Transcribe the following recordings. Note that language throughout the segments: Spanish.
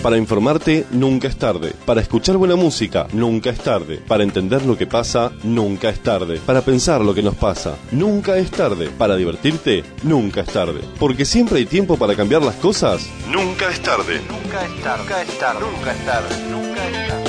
Para informarte, nunca es tarde. Para escuchar buena música, nunca es tarde. Para entender lo que pasa, nunca es tarde. Para pensar lo que nos pasa, nunca es tarde. Para divertirte, nunca es tarde. Porque siempre hay tiempo para cambiar las cosas, nunca es tarde. Nunca es tarde, nunca es tarde, nunca es tarde, nunca es tarde.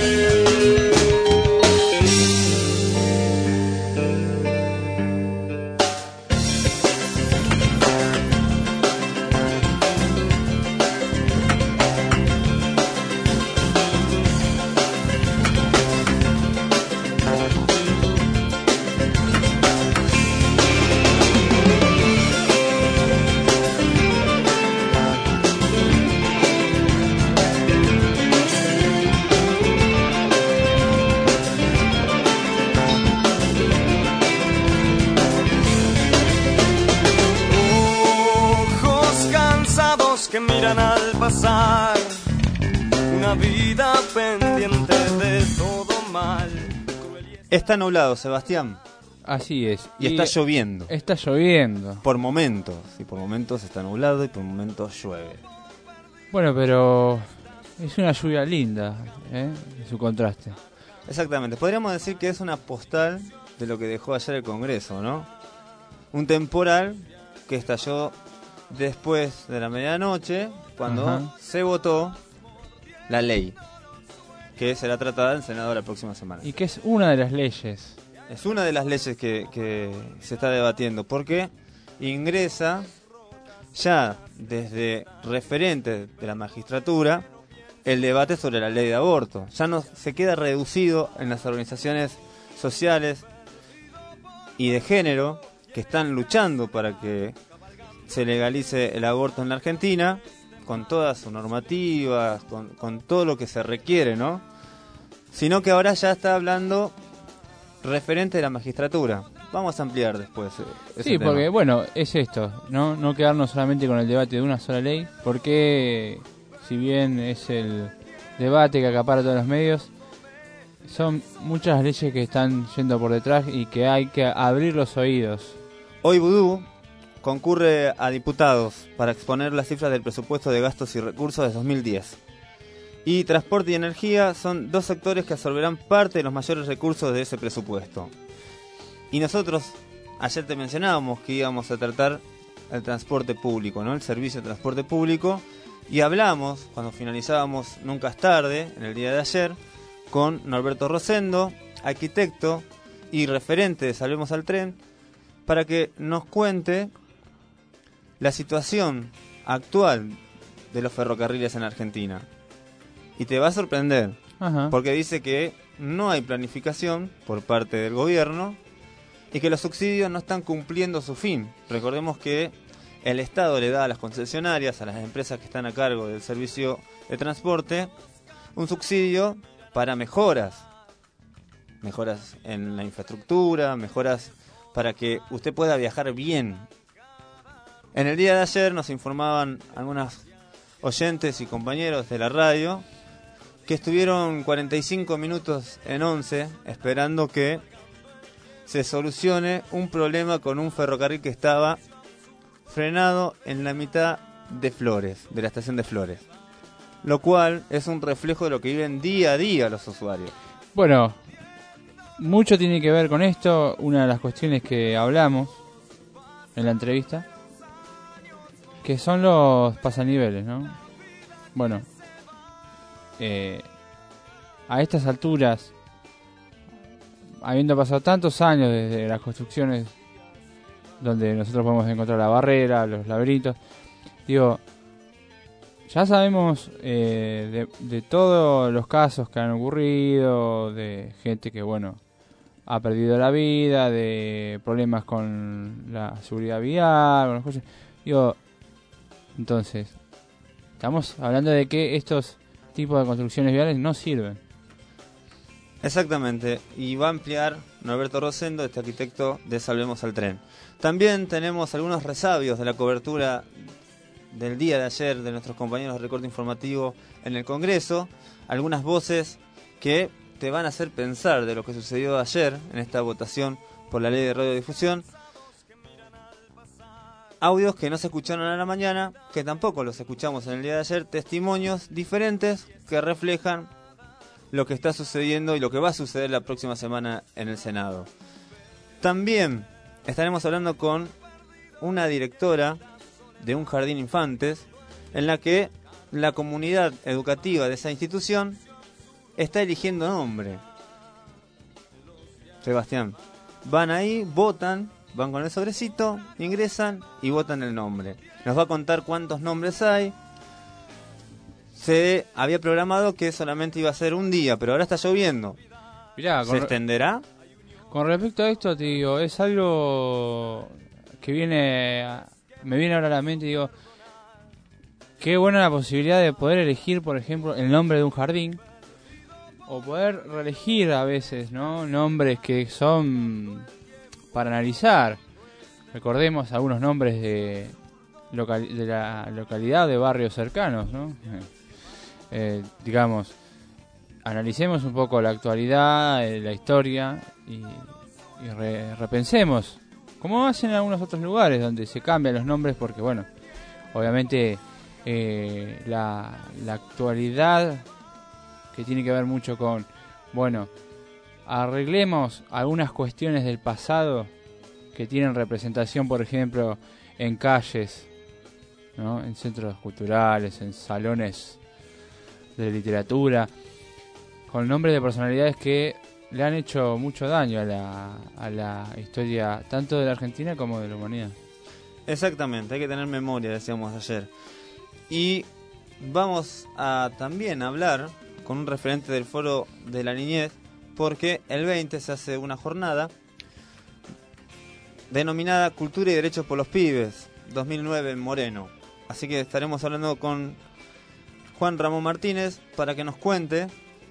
Que miran al pasar una vida pendiente de todo mal. Está nublado, Sebastián. Así es. Y está lloviendo. Está lloviendo. Por momentos. Y por momentos está nublado y por momentos llueve. Bueno, pero es una lluvia linda, en su contraste. Exactamente. Podríamos decir que es una postal de lo que dejó ayer el Congreso, ¿no? Un temporal que estalló después de la medianoche, cuando se votó la ley, que será tratada en el Senado la próxima semana. Y que es una de las leyes. Es una de las leyes que se está debatiendo, porque ingresa ya desde referentes de la magistratura el debate sobre la ley de aborto. Ya no se queda reducido en las organizaciones sociales y de género que están luchando para que se legalice el aborto en la Argentina, con todas sus normativas, con todo lo que se requiere, ¿no? Sino que ahora ya está hablando referente de la magistratura. Vamos a ampliar después ese sí, tema. Porque, bueno, es esto, no quedarnos solamente con el debate de una sola ley, porque si bien es el debate que acapara todos los medios, son muchas las leyes que están yendo por detrás y que hay que abrir los oídos. Hoy Vudú concurre a diputados para exponer las cifras del presupuesto de gastos y recursos de 2010. Y transporte y energía son dos sectores que absorberán parte de los mayores recursos de ese presupuesto. Y nosotros, ayer te mencionábamos que íbamos a tratar el transporte público, ¿no? El servicio de transporte público. Y hablamos, cuando finalizábamos Nunca es tarde, en el día de ayer, con Norberto Rosendo, arquitecto y referente de Salvemos al Tren, para que nos cuente la situación actual de los ferrocarriles en Argentina. Y te va a sorprender, porque dice que no hay planificación por parte del gobierno y que los subsidios no están cumpliendo su fin. Recordemos que el Estado le da a las concesionarias, a las empresas que están a cargo del servicio de transporte, un subsidio para mejoras en la infraestructura, mejoras para que usted pueda viajar bien. En el día de ayer nos informaban algunos oyentes y compañeros de la radio que estuvieron 45 minutos en 11 esperando que se solucione un problema con un ferrocarril que estaba frenado en la mitad de Flores, de la estación de Flores. Lo cual es un reflejo de lo que viven día a día los usuarios. Bueno, mucho tiene que ver con esto. Una de las cuestiones que hablamos en la entrevista, que son los pasaniveles, ¿no? Bueno, a estas alturas, habiendo pasado tantos años desde las construcciones donde nosotros podemos encontrar la barrera, los laberintos, digo, ya sabemos de todos los casos que han ocurrido, de gente que, bueno, ha perdido la vida, de problemas con la seguridad vial, con las cosas. Digo, entonces, estamos hablando de que estos tipos de construcciones viales no sirven. Exactamente, y va a ampliar Norberto Rosendo, este arquitecto de Salvemos al Tren. También tenemos algunos resabios de la cobertura del día de ayer de nuestros compañeros de Recorte Informativo en el Congreso, algunas voces que te van a hacer pensar de lo que sucedió ayer en esta votación por la ley de radiodifusión. audios que no se escucharon a la mañana, que tampoco los escuchamos en el día de ayer, testimonios diferentes que reflejan lo que está sucediendo y lo que va a suceder la próxima semana en el Senado. También estaremos hablando con una directora de un jardín infantes, en la que la comunidad educativa de esa institución está eligiendo nombre. Sebastián, van ahí, votan, van con el sobrecito, ingresan y votan el nombre. Nos va a contar cuántos nombres hay. Se había programado que solamente iba a ser un día, pero ahora está lloviendo. Mirá, ¿Se extenderá? Con respecto a esto, te digo, es algo que me viene ahora a la mente, digo, qué buena la posibilidad de poder elegir, por ejemplo, el nombre de un jardín, o poder reelegir a veces, ¿no? Nombres que son para analizar. Recordemos algunos nombres de la localidad, de barrios cercanos, ¿no? Digamos, analicemos un poco la actualidad, la historia y repensemos, como hacen en algunos otros lugares donde se cambian los nombres porque, bueno, obviamente la actualidad, que tiene que ver mucho con, bueno, arreglemos algunas cuestiones del pasado que tienen representación, por ejemplo, en calles, ¿no? En centros culturales, en salones de literatura, con nombres de personalidades que le han hecho mucho daño a la historia tanto de la Argentina como de la humanidad. Exactamente, hay que tener memoria, decíamos ayer. Y vamos a también hablar con un referente del Foro de la Niñez, porque el 20 se hace una jornada denominada Cultura y Derechos por los Pibes, 2009 en Moreno. Así que estaremos hablando con Juan Ramón Martínez para que nos cuente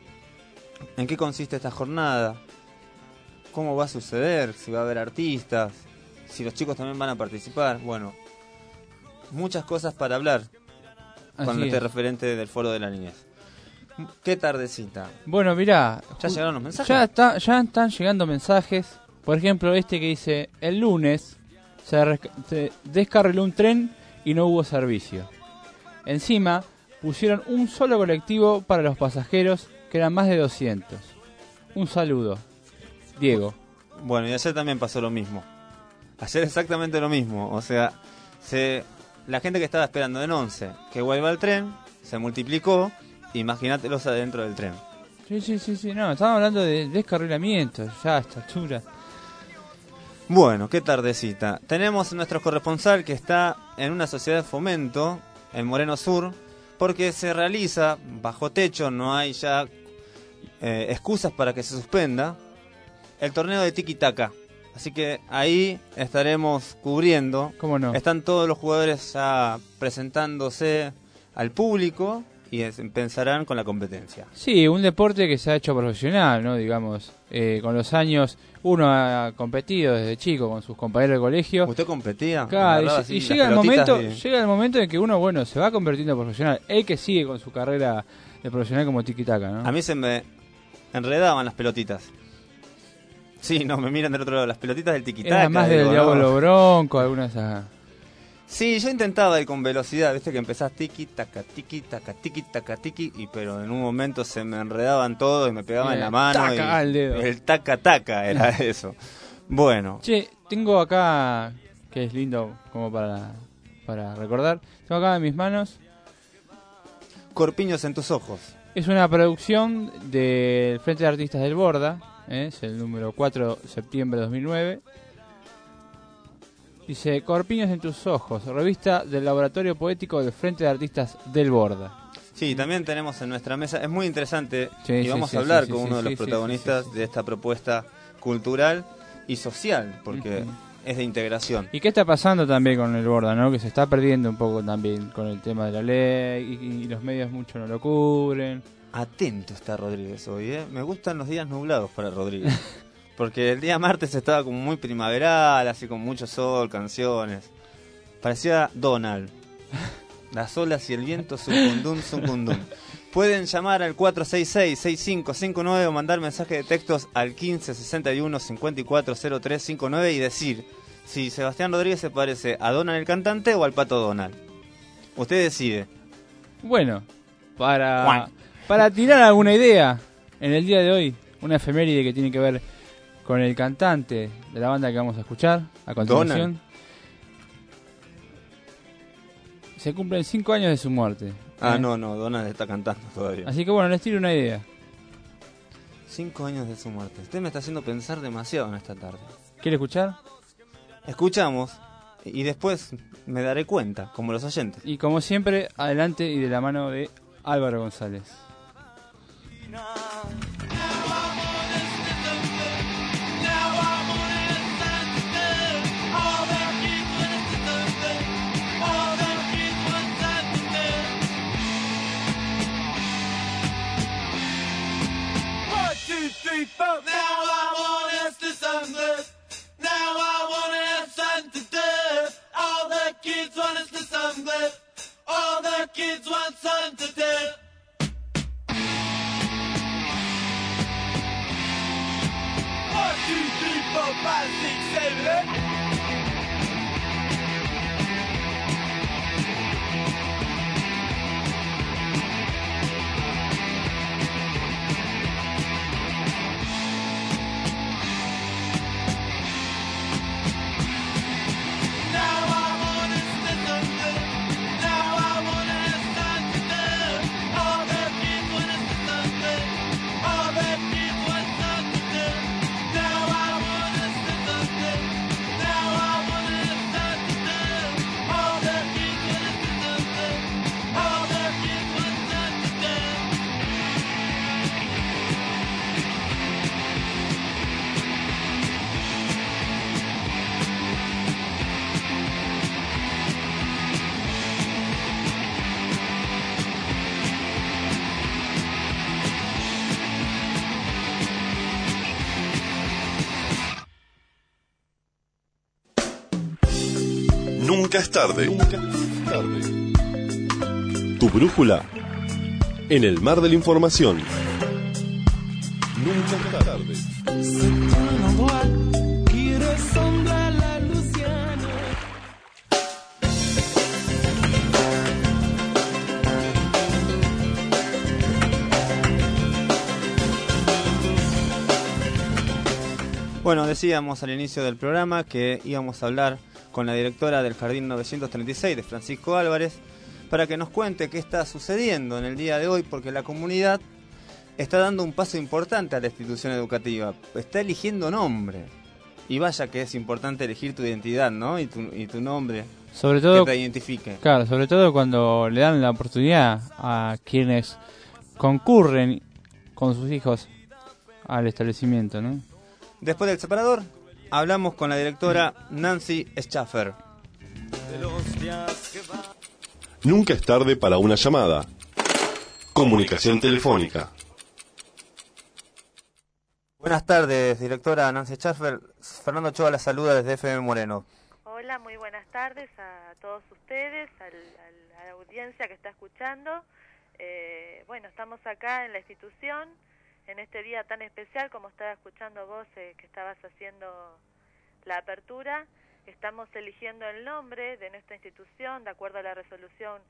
en qué consiste esta jornada, cómo va a suceder, si va a haber artistas, si los chicos también van a participar. Bueno, muchas cosas para hablar con este referente del Foro de la Niñez. Qué tardecita. Bueno, mirá, ¿Ya llegaron los mensajes? Ya están llegando mensajes. Por ejemplo, este que dice: el lunes se descarriló un tren y no hubo servicio. Encima pusieron un solo colectivo para los pasajeros, que eran más de 200. Un saludo, Diego. Bueno, y ayer también pasó lo mismo. Ayer exactamente lo mismo. O sea, la gente que estaba esperando en 11 que vuelva el tren se multiplicó. Imagínatelos adentro del tren. Sí, no, estamos hablando de descarrilamiento, ya a esta altura. Bueno, qué tardecita. Tenemos a nuestro corresponsal que está en una sociedad de fomento en Moreno Sur, porque se realiza bajo techo, no hay ya excusas para que se suspenda el torneo de tiki-taka. Así que ahí estaremos cubriendo. ¿Cómo no? Están todos los jugadores ya presentándose al público y empezarán con la competencia. Sí, un deporte que se ha hecho profesional, ¿no? Digamos, con los años uno ha competido desde chico con sus compañeros de colegio. ¿Usted competía? Claro, y llega el momento en que uno, bueno, se va convirtiendo en profesional. El que sigue con su carrera de profesional como tiki-taka, ¿no? A mí se me enredaban las pelotitas. Sí, no, me miran del otro lado, las pelotitas del tiki-taka. Era más del Diablo Bronco, algunas... Sí, yo intentaba ir con velocidad, viste que empezás tiki-taka, tiki-taka, tiki-taka, tiki, pero en un momento se me enredaban todos y me pegaban en la mano. Taca, el dedo. El taca-taka era eso. Bueno. Che, tengo acá, que es lindo como para recordar, tengo acá en mis manos Corpiños en tus ojos. Es una producción del Frente de Artistas del Borda, es el número 4 de septiembre de 2009. Dice: Corpiños en tus ojos, revista del Laboratorio Poético del Frente de Artistas del Borda. Sí, también tenemos en nuestra mesa, es muy interesante, y vamos a hablar con uno de los protagonistas de esta propuesta cultural y social, porque es de integración. ¿Y qué está pasando también con el Borda, no? Que se está perdiendo un poco también con el tema de la ley y los medios mucho no lo cubren. Atento está Rodríguez hoy, ¿eh? Me gustan los días nublados para Rodríguez. Porque el día martes estaba como muy primaveral, así con mucho sol, canciones. Parecía Donald. Las olas y el viento, sucundum, sucundum. Pueden llamar al 466-6559 o mandar mensaje de textos al 1561-540359 y decir si Sebastián Rodríguez se parece a Donald el cantante o al Pato Donald. Usted decide. Bueno, para tirar alguna idea en el día de hoy, una efeméride que tiene que ver con el cantante de la banda que vamos a escuchar a continuación. Donald. Se cumplen 5 años de su muerte. No, Donald está cantando todavía. Así que bueno, les tiro una idea. 5 años de su muerte. Usted me está haciendo pensar demasiado en esta tarde. ¿Quiere escuchar? Escuchamos y después me daré cuenta, como los oyentes. Y como siempre, adelante y de la mano de Álvaro González. Kids want sun to death. 1, 2, 3, 4, 5, 6, 7, 8. Nunca es tarde. Tu brújula en el mar de la información. Nunca es tarde. Bueno, decíamos al inicio del programa que íbamos a hablar con la directora del Jardín 936 de Francisco Álvarez para que nos cuente qué está sucediendo en el día de hoy, porque la comunidad está dando un paso importante a la institución educativa, está eligiendo nombre. Y vaya que es importante elegir tu identidad, ¿no? Y tu nombre, sobre todo, que te identifique. Claro, sobre todo cuando le dan la oportunidad a quienes concurren con sus hijos al establecimiento, ¿no? Después del separador, hablamos con la directora Nancy Schaffer. Nunca es tarde para una llamada. Comunicación telefónica. Buenas tardes, directora Nancy Schaffer. Fernando Ochoa la saluda desde FM Moreno. Hola, muy buenas tardes a todos ustedes, a la audiencia que está escuchando. Bueno, estamos acá en la institución, en este día tan especial, como estaba escuchando vos, que estabas haciendo la apertura. Estamos eligiendo el nombre de nuestra institución de acuerdo a la resolución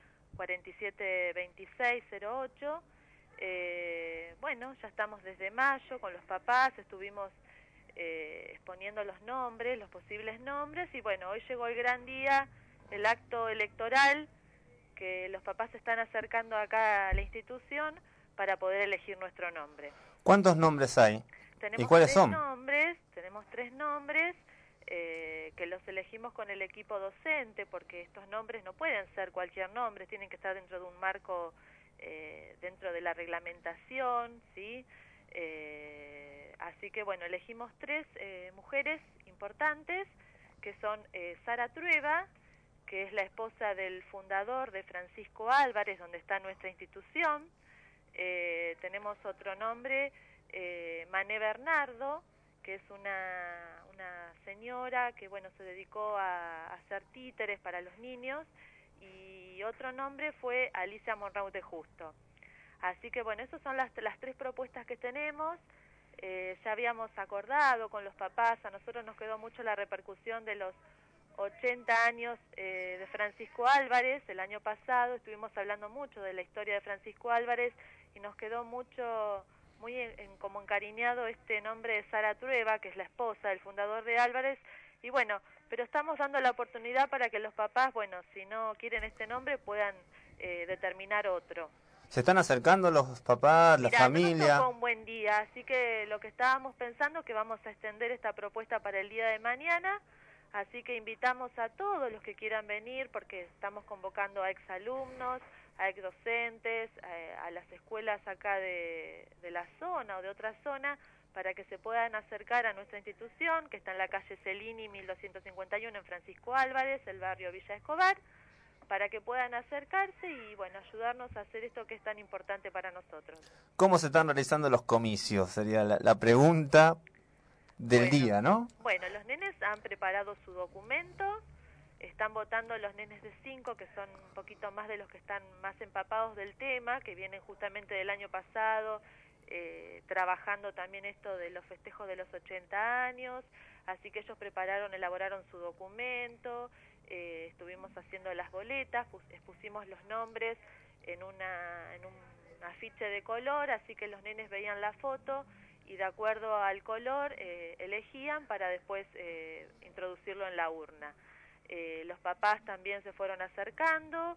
472608. Bueno, ya estamos desde mayo con los papás, estuvimos exponiendo los nombres, los posibles nombres, y bueno, hoy llegó el gran día, el acto electoral, que los papás se están acercando acá a la institución para poder elegir nuestro nombre. ¿Cuántos nombres hay? ¿Y cuáles son? Tenemos tres nombres que los elegimos con el equipo docente, porque estos nombres no pueden ser cualquier nombre, tienen que estar dentro de un marco, dentro de la reglamentación, ¿sí? Así que bueno, elegimos tres mujeres importantes, que son Sara Trueba, que es la esposa del fundador de Francisco Álvarez, donde está nuestra institución. Tenemos otro nombre, Mané Bernardo, que es una señora que bueno se dedicó a hacer títeres para los niños, y otro nombre fue Alicia Monraud de Justo. Así que bueno, esas son las tres propuestas que tenemos. ya habíamos acordado con los papás, a nosotros nos quedó mucho la repercusión de los 80 años de Francisco Álvarez. El año pasado estuvimos hablando mucho de la historia de Francisco Álvarez y nos quedó mucho, muy como encariñado este nombre de Sara Trueba, que es la esposa del fundador de Álvarez, y bueno, pero estamos dando la oportunidad para que los papás, bueno, si no quieren este nombre, puedan determinar otro. ¿Se están acercando los papás, la familia? No nos tocó un buen día, así que lo que estábamos pensando es que vamos a extender esta propuesta para el día de mañana, así que invitamos a todos los que quieran venir, porque estamos convocando a exalumnos, a exdocentes, a las escuelas acá de la zona o de otra zona, para que se puedan acercar a nuestra institución, que está en la calle Cellini 1251 en Francisco Álvarez, el barrio Villa Escobar, para que puedan acercarse y bueno, ayudarnos a hacer esto que es tan importante para nosotros. ¿Cómo se están realizando los comicios? Sería la pregunta del día, ¿no? Bueno, los nenes han preparado su documento, están votando los nenes de 5, que son un poquito más de los que están más empapados del tema, que vienen justamente del año pasado, trabajando también esto de los festejos de los 80 años, así que ellos elaboraron su documento, estuvimos haciendo las boletas, pusimos los nombres en un afiche de color, así que los nenes veían la foto y de acuerdo al color elegían para después introducirlo en la urna. Los papás también se fueron acercando,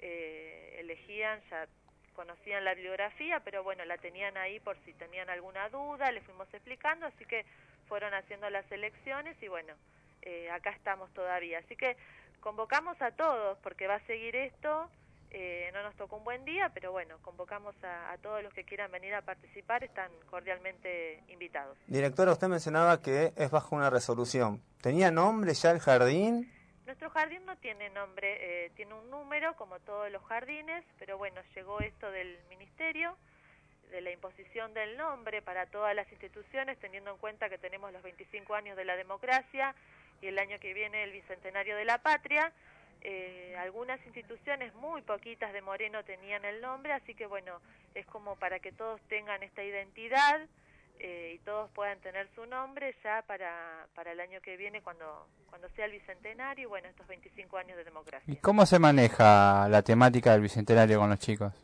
elegían, ya conocían la bibliografía, pero bueno, la tenían ahí por si tenían alguna duda, les fuimos explicando, así que fueron haciendo las elecciones y bueno, acá estamos todavía. Así que convocamos a todos, porque va a seguir esto, no nos tocó un buen día, pero bueno, convocamos a todos los que quieran venir a participar, están cordialmente invitados. Directora, usted mencionaba que es bajo una resolución. ¿Tenía nombre ya el jardín? Nuestro jardín no tiene nombre, tiene un número como todos los jardines, pero bueno, llegó esto del ministerio, de la imposición del nombre para todas las instituciones, teniendo en cuenta que tenemos los 25 años de la democracia y el año que viene el bicentenario de la patria. Algunas instituciones, muy poquitas de Moreno, tenían el nombre, así que bueno, es como para que todos tengan esta identidad y todos puedan tener su nombre ya para el año que viene cuando sea el bicentenario y bueno, estos 25 años de democracia. ¿Y cómo se maneja la temática del bicentenario con los chicos?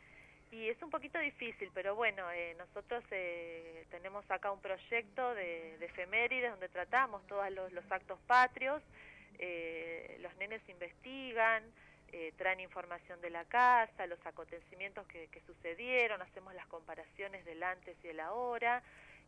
Y es un poquito difícil, pero bueno, nosotros tenemos acá un proyecto de efemérides donde tratamos todos los actos patrios, los nenes investigan, traen información de la casa, los acontecimientos que sucedieron, hacemos las comparaciones del antes y el ahora,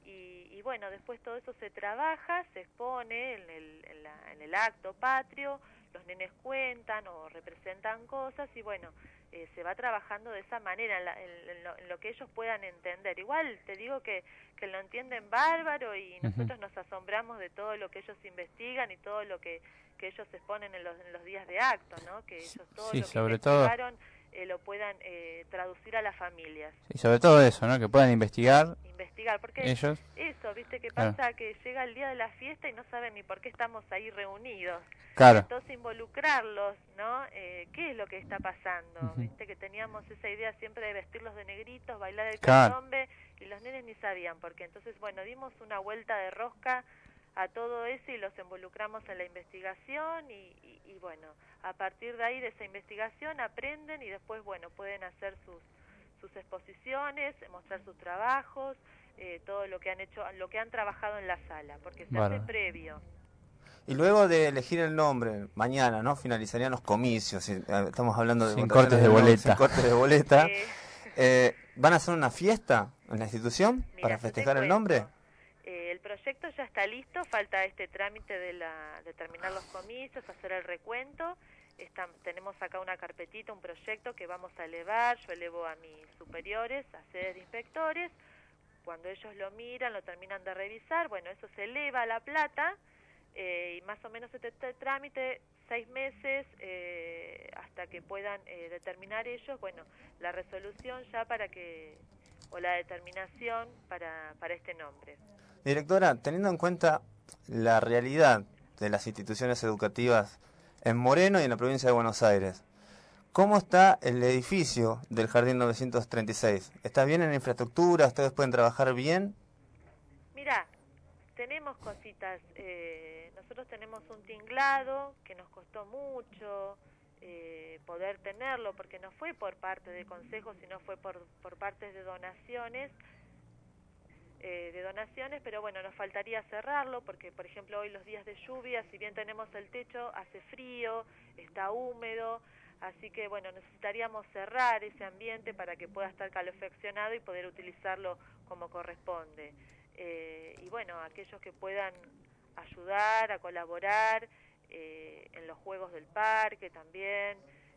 y bueno, después todo eso se trabaja, se expone en el acto patrio, los nenes cuentan o representan cosas y bueno, se va trabajando de esa manera, en lo que ellos puedan entender. Igual te digo que lo entienden bárbaro y nosotros nos asombramos de todo lo que ellos investigan y todo lo que ellos exponen en los días de acto, ¿no? Que ellos todo lo que investigaron lo puedan traducir a las familias. Y sobre todo eso, ¿no? Que puedan investigar, porque ellos. Eso, ¿viste qué pasa? Que llega el día de la fiesta y no saben ni por qué estamos ahí reunidos. Claro. Entonces involucrarlos, ¿no? ¿Qué es lo que está pasando? ¿Viste? Que teníamos esa idea siempre de vestirlos de negritos, bailar el candombe, y los nenes ni sabían por qué. Entonces, bueno, dimos una vuelta de rosca a todo eso y los involucramos en la investigación y bueno, a partir de ahí, de esa investigación, aprenden y después, bueno, pueden hacer sus exposiciones, mostrar sus trabajos, todo lo que han hecho, lo que han trabajado en la sala, porque se hace previo. Y luego de elegir el nombre, mañana, ¿no? Finalizarían los comicios, estamos hablando de... Sin cortes de boleta. Sin cortes de boleta. ¿Van a hacer una fiesta en la institución para festejar el nombre? El proyecto ya está listo, falta este trámite de terminar los comicios, hacer el recuento. Tenemos acá una carpetita, un proyecto que vamos a elevar, yo elevo a mis superiores, a sedes de inspectores. Cuando ellos lo miran, lo terminan de revisar, bueno, eso se eleva a La Plata y más o menos este trámite 6 meses hasta que puedan determinar ellos, bueno, la resolución ya o la determinación para este nombre. Directora, teniendo en cuenta la realidad de las instituciones educativas en Moreno y en la provincia de Buenos Aires, ¿cómo está el edificio del Jardín 936? ¿Está bien en infraestructura? ¿Ustedes pueden trabajar bien? Mirá, tenemos cositas, nosotros tenemos un tinglado que nos costó mucho poder tenerlo, porque no fue por parte de consejos, sino fue por partes de donaciones, pero bueno, nos faltaría cerrarlo, porque por ejemplo hoy los días de lluvia, si bien tenemos el techo, hace frío, está húmedo, así que bueno, necesitaríamos cerrar ese ambiente para que pueda estar calefaccionado y poder utilizarlo como corresponde. Y bueno, aquellos que puedan ayudar, a colaborar en los juegos del parque también,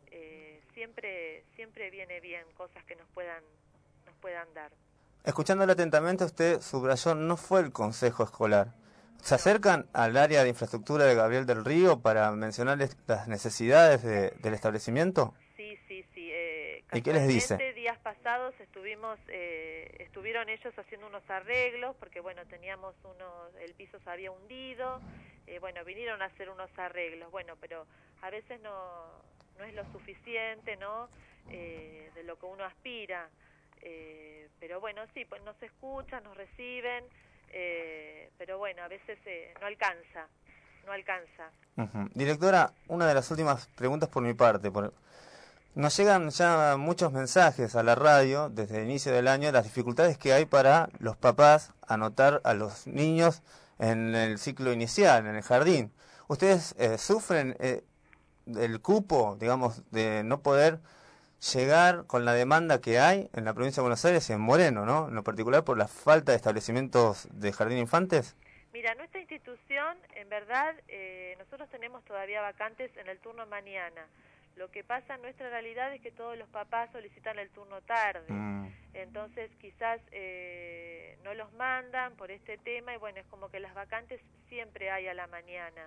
siempre viene bien cosas que nos puedan dar. Escuchándole atentamente, usted subrayó, no fue el consejo escolar. ¿Se acercan al área de infraestructura de Gabriel del Río para mencionarles las necesidades del establecimiento? Sí. ¿Y qué les dice? Días pasados estuvieron ellos haciendo unos arreglos, porque bueno, teníamos el piso se había hundido, bueno, vinieron a hacer unos arreglos, bueno, pero a veces no es lo suficiente, ¿no? De lo que uno aspira, pero bueno, sí, pues nos escuchan, nos reciben, pero bueno, a veces no alcanza. Uh-huh. Directora, una de las últimas preguntas por mi parte. Nos llegan ya muchos mensajes a la radio desde el inicio del año, las dificultades que hay para los papás anotar a los niños en el ciclo inicial, en el jardín. ¿Ustedes sufren el cupo, digamos, de no poder llegar con la demanda que hay en la provincia de Buenos Aires y en Moreno, ¿no? En lo particular por la falta de establecimientos de jardín infantes? Mira, nuestra institución, en verdad, nosotros tenemos todavía vacantes en el turno mañana. Lo que pasa en nuestra realidad es que todos los papás solicitan el turno tarde. Entonces quizás no los mandan por este tema y bueno, es como que las vacantes siempre hay a la mañana.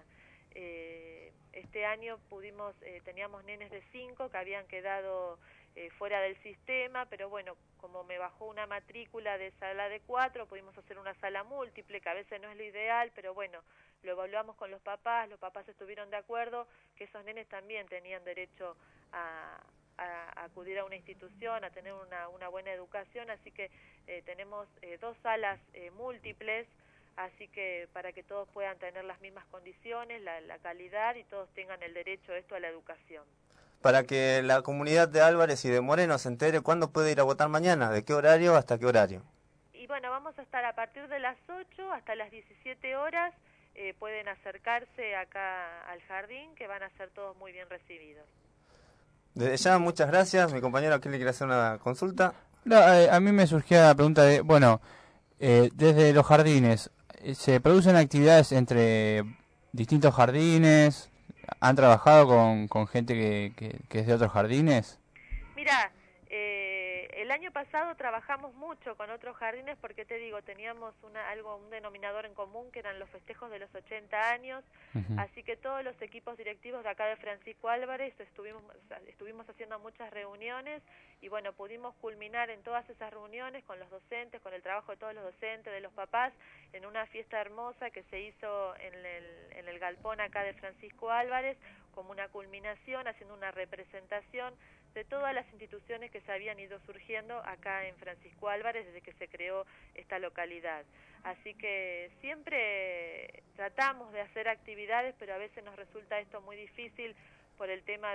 Este año teníamos nenes de 5 que habían quedado fuera del sistema, pero bueno, como me bajó una matrícula de sala de 4, pudimos hacer una sala múltiple, que a veces no es lo ideal, pero bueno, lo evaluamos con los papás estuvieron de acuerdo que esos nenes también tenían derecho a acudir a una institución, a tener una buena educación, así que tenemos 2 salas múltiples, así que para que todos puedan tener las mismas condiciones, la calidad y todos tengan el derecho a la educación. Para que la comunidad de Álvarez y de Moreno se entere cuándo puede ir a votar mañana, de qué horario hasta qué horario. Y bueno, vamos a estar a partir de las 8 hasta las 17 horas, pueden acercarse acá al jardín, que van a ser todos muy bien recibidos. Desde ya, muchas gracias. Mi compañero aquí le quiere hacer una consulta. No, a mí me surgió la pregunta de, bueno, desde los jardines, ¿se producen actividades entre distintos jardines? ¿Han trabajado con gente que es de otros jardines? Mira, el año pasado trabajamos mucho con otros jardines porque te digo, teníamos un denominador en común que eran los festejos de los 80 años, así que todos los equipos directivos de acá de Francisco Álvarez estuvimos haciendo muchas reuniones y bueno, pudimos culminar en todas esas reuniones con los docentes, con el trabajo de todos los docentes, de los papás, en una fiesta hermosa que se hizo en el galpón acá de Francisco Álvarez, como una culminación, haciendo una representación de todas las instituciones que se habían ido surgiendo acá en Francisco Álvarez desde que se creó esta localidad. Así que siempre tratamos de hacer actividades, pero a veces nos resulta esto muy difícil por el tema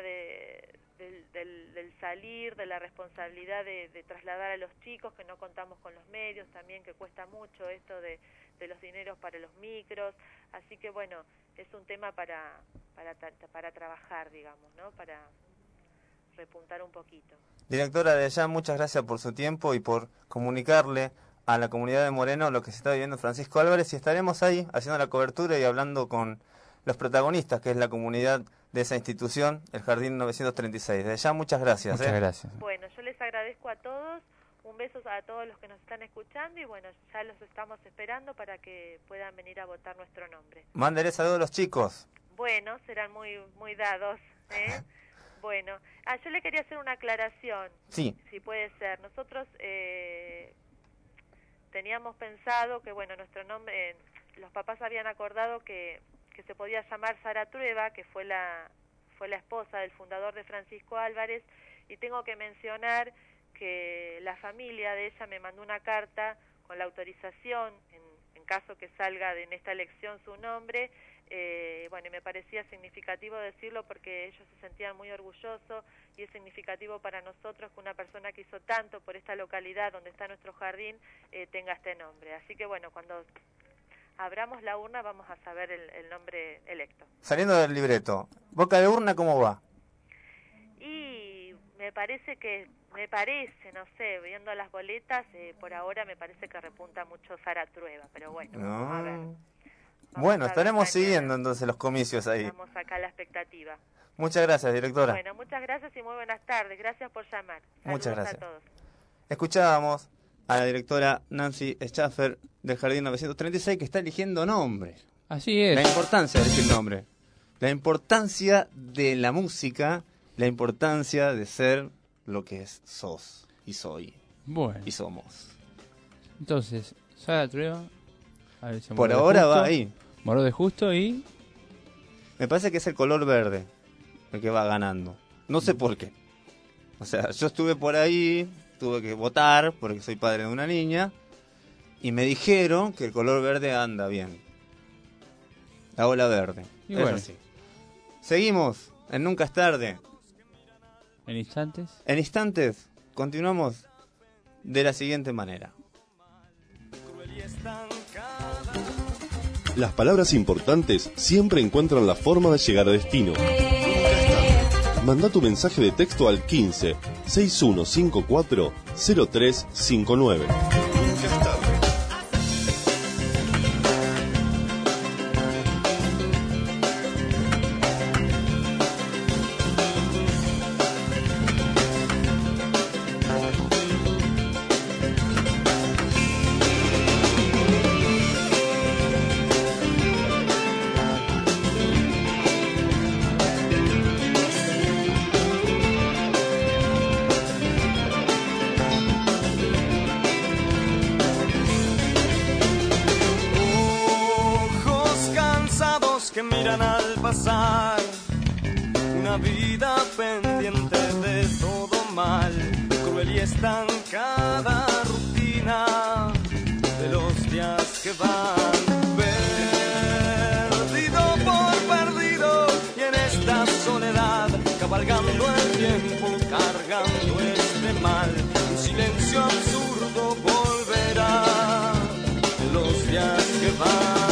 del salir, de la responsabilidad de trasladar a los chicos, que no contamos con los medios, también que cuesta mucho esto de los dineros para los micros, así que bueno, es un tema para trabajar, digamos, ¿no? Para repuntar un poquito. Directora, de allá, muchas gracias por su tiempo y por comunicarle a la comunidad de Moreno lo que se está viviendo en Francisco Álvarez, y estaremos ahí haciendo la cobertura y hablando con los protagonistas, que es la comunidad de esa institución, el Jardín 936. De allá, muchas gracias. Muchas gracias. Bueno, yo les agradezco a todos, un beso a todos los que nos están escuchando y bueno, ya los estamos esperando para que puedan venir a votar nuestro nombre. Mándale saludos a los chicos. Bueno, serán muy dados, ¿eh? Bueno, yo le quería hacer una aclaración. Sí. Si puede ser. Nosotros teníamos pensado que, bueno, nuestro nombre, los papás habían acordado que se podía llamar Sara Trueba, que fue la esposa del fundador de Francisco Álvarez, y tengo que mencionar que la familia de ella me mandó una carta con la autorización en en caso que salga en esta elección su nombre. Bueno, y me parecía significativo decirlo porque ellos se sentían muy orgullosos y es significativo para nosotros que una persona que hizo tanto por esta localidad donde está nuestro jardín tenga este nombre. Así que bueno, cuando abramos la urna vamos a saber el nombre electo. Saliendo del libreto, Boca de Urna, ¿cómo va? Y me parece, no sé, viendo las boletas, por ahora me parece que repunta mucho Sara Trueba, pero bueno, vamos a ver. Bueno, estaremos siguiendo entonces los comicios ahí. Estamos acá a la expectativa. Muchas gracias, directora. Bueno, muchas gracias y muy buenas tardes. Gracias por llamar. Saludos muchas gracias a todos. Escuchábamos a la directora Nancy Schaffer del Jardín 936 que está eligiendo nombre. Así es. La importancia de elegir nombre. La importancia de la música, la importancia de ser lo que sos y soy. Bueno. Y somos. Entonces, Sara Trueba. A ver, por ahora va ahí. Moró de Justo y... Me parece que es el color verde el que va ganando. No sé por qué. O sea, yo estuve por ahí, tuve que votar porque soy padre de una niña y me dijeron que el color verde anda bien. La ola verde. Y es bueno. así. Seguimos en Nunca es tarde. En instantes. En instantes continuamos de la siguiente manera. Las palabras importantes siempre encuentran la forma de llegar a destino. Manda tu mensaje de texto al 15 6154 0359. Que miran al pasar una vida pendiente de todo mal, cruel y estancada rutina de los días que van, perdido por perdido y en esta soledad cabalgando el tiempo, cargando este mal, un silencio absurdo volverá de los días que van.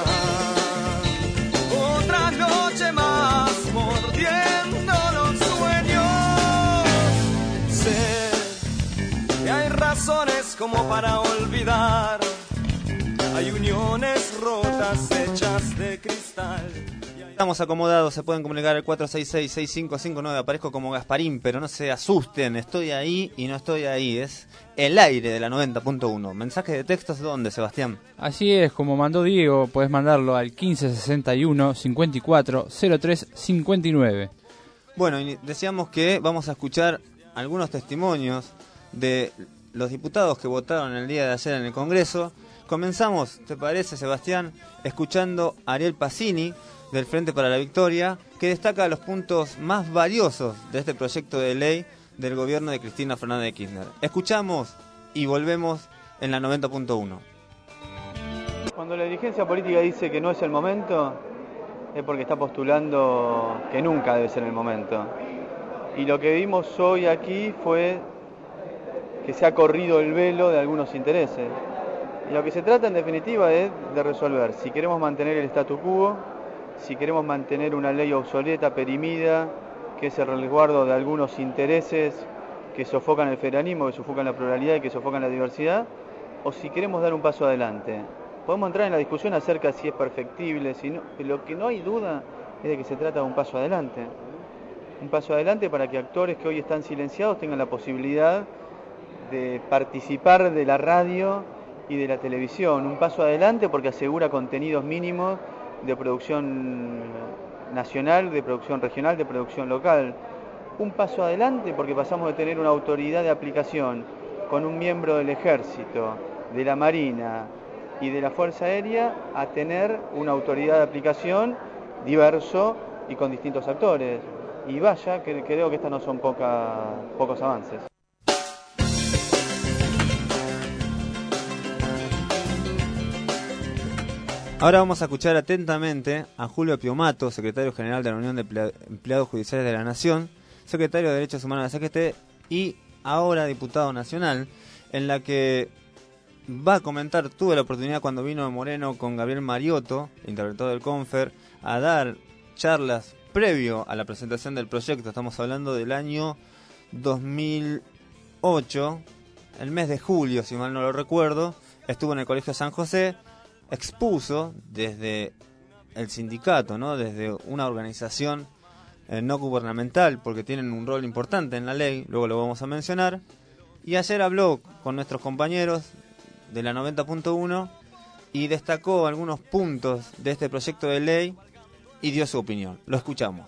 Razones como para olvidar, hay uniones rotas hechas de cristal. Estamos acomodados, se pueden comunicar al 466-6559, aparezco como Gasparín, pero no se asusten, estoy ahí y no estoy ahí, es el aire de la 90.1. ¿Mensaje de textos dónde, Sebastián? Así es, como mandó Diego, podés mandarlo al 1561 54 03 59. Bueno, y decíamos que vamos a escuchar algunos testimonios de los diputados que votaron el día de ayer en el Congreso. Comenzamos, ¿te parece, Sebastián? Escuchando a Ariel Pacini, del Frente para la Victoria, que destaca los puntos más valiosos de este proyecto de ley del gobierno de Cristina Fernández de Kirchner. Escuchamos y volvemos en la 90.1. Cuando la dirigencia política dice que no es el momento, es porque está postulando que nunca debe ser el momento. Y lo que vimos hoy aquí fue que se ha corrido el velo de algunos intereses. Y lo que se trata en definitiva es de resolver si queremos mantener el statu quo, si queremos mantener una ley obsoleta, perimida, que es el resguardo de algunos intereses que sofocan el federalismo, que sofocan la pluralidad y que sofocan la diversidad, o si queremos dar un paso adelante. Podemos entrar en la discusión acerca de si es perfectible, si no, lo que no hay duda es de que se trata de un paso adelante. Un paso adelante para que actores que hoy están silenciados tengan la posibilidad de participar de la radio y de la televisión. Un paso adelante porque asegura contenidos mínimos de producción nacional, de producción regional, de producción local. Un paso adelante porque pasamos de tener una autoridad de aplicación con un miembro del Ejército, de la Marina y de la Fuerza Aérea a tener una autoridad de aplicación diverso y con distintos actores. Y vaya, que creo que estas no son pocos avances. Ahora vamos a escuchar atentamente a Julio Piomato, secretario general de la Unión de Empleados Judiciales de la Nación, secretario de Derechos Humanos de la CGT y ahora diputado nacional, en la que va a comentar, tuve la oportunidad cuando vino Moreno con Gabriel Mariotto, interventor del Confer, a dar charlas previo a la presentación del proyecto. Estamos hablando del año 2008, el mes de julio, si mal no lo recuerdo. Estuvo en el Colegio San José, expuso desde el sindicato, ¿no? Desde una organización no gubernamental, porque tienen un rol importante en la ley, luego lo vamos a mencionar. Y ayer habló con nuestros compañeros de la 90.1 y destacó algunos puntos de este proyecto de ley y dio su opinión. Lo escuchamos.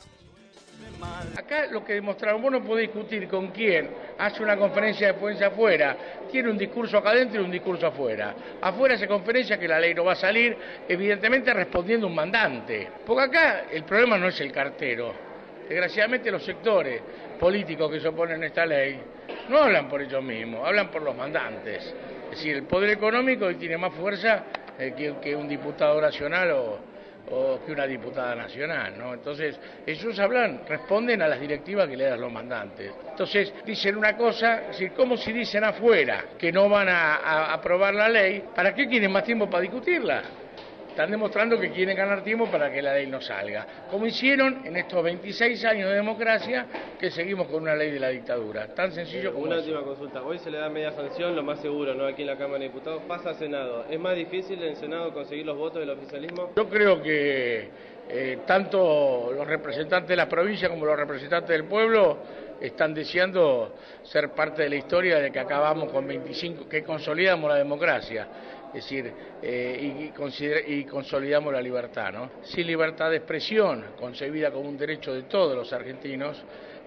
Acá lo que demostraron, vos no podés discutir con quién hace una conferencia de prensa afuera, tiene un discurso acá adentro y un discurso afuera. Afuera hace conferencia que la ley no va a salir, evidentemente respondiendo un mandante. Porque acá el problema no es el cartero. Desgraciadamente los sectores políticos que se oponen a esta ley no hablan por ellos mismos, hablan por los mandantes. Es decir, el poder económico hoy tiene más fuerza que un diputado nacional o que una diputada nacional, ¿no? Entonces, ellos responden a las directivas que le dan los mandantes. Entonces, dicen una cosa, es decir, como si dicen afuera que no van a aprobar la ley, ¿para qué quieren más tiempo para discutirla? Están demostrando que quieren ganar tiempo para que la ley no salga, como hicieron en estos 26 años de democracia que seguimos con una ley de la dictadura. Tan sencillo como una eso. Última consulta, hoy se le da media sanción, lo más seguro, ¿no? Aquí en la Cámara de Diputados, pasa a Senado. ¿Es más difícil en el Senado conseguir los votos del oficialismo? Yo creo que tanto los representantes de la provincia como los representantes del pueblo están deseando ser parte de la historia de que acabamos con 25, que consolidamos la democracia. Es decir, y consolidamos la libertad, ¿no? Sin libertad de expresión, concebida como un derecho de todos los argentinos,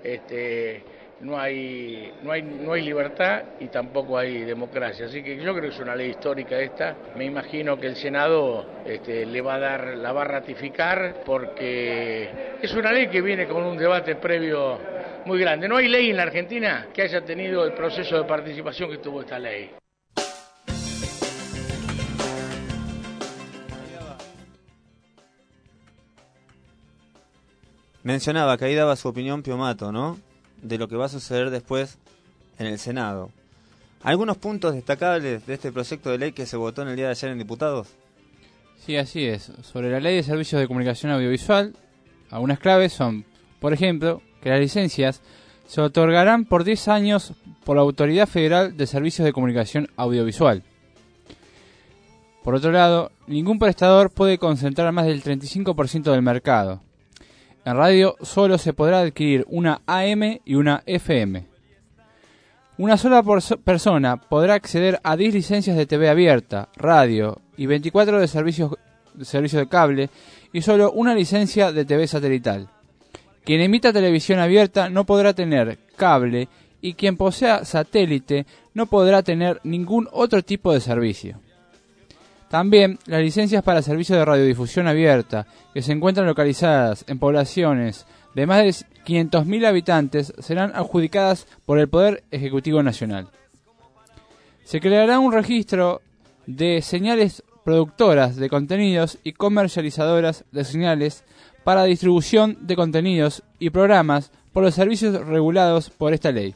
no hay libertad y tampoco hay democracia. Así que yo creo que es una ley histórica esta. Me imagino que el Senado la va a ratificar porque es una ley que viene con un debate previo muy grande. No hay ley en la Argentina que haya tenido el proceso de participación que tuvo esta ley. Mencionaba que ahí daba su opinión Piomato, ¿no? De lo que va a suceder después en el Senado. ¿Algunos puntos destacables de este proyecto de ley que se votó en el día de ayer en diputados? Sí, así es. Sobre la ley de servicios de comunicación audiovisual, algunas claves son, por ejemplo, que las licencias se otorgarán por 10 años por la Autoridad Federal de Servicios de Comunicación Audiovisual. Por otro lado, ningún prestador puede concentrar más del 35% del mercado. En radio solo se podrá adquirir una AM y una FM. Una sola persona podrá acceder a 10 licencias de TV abierta, radio y 24 de servicio de cable y solo una licencia de TV satelital. Quien emita televisión abierta no podrá tener cable y quien posea satélite no podrá tener ningún otro tipo de servicio. También las licencias para servicios de radiodifusión abierta, que se encuentran localizadas en poblaciones de más de 500.000 habitantes, serán adjudicadas por el Poder Ejecutivo Nacional. Se creará un registro de señales productoras de contenidos y comercializadoras de señales para distribución de contenidos y programas por los servicios regulados por esta ley.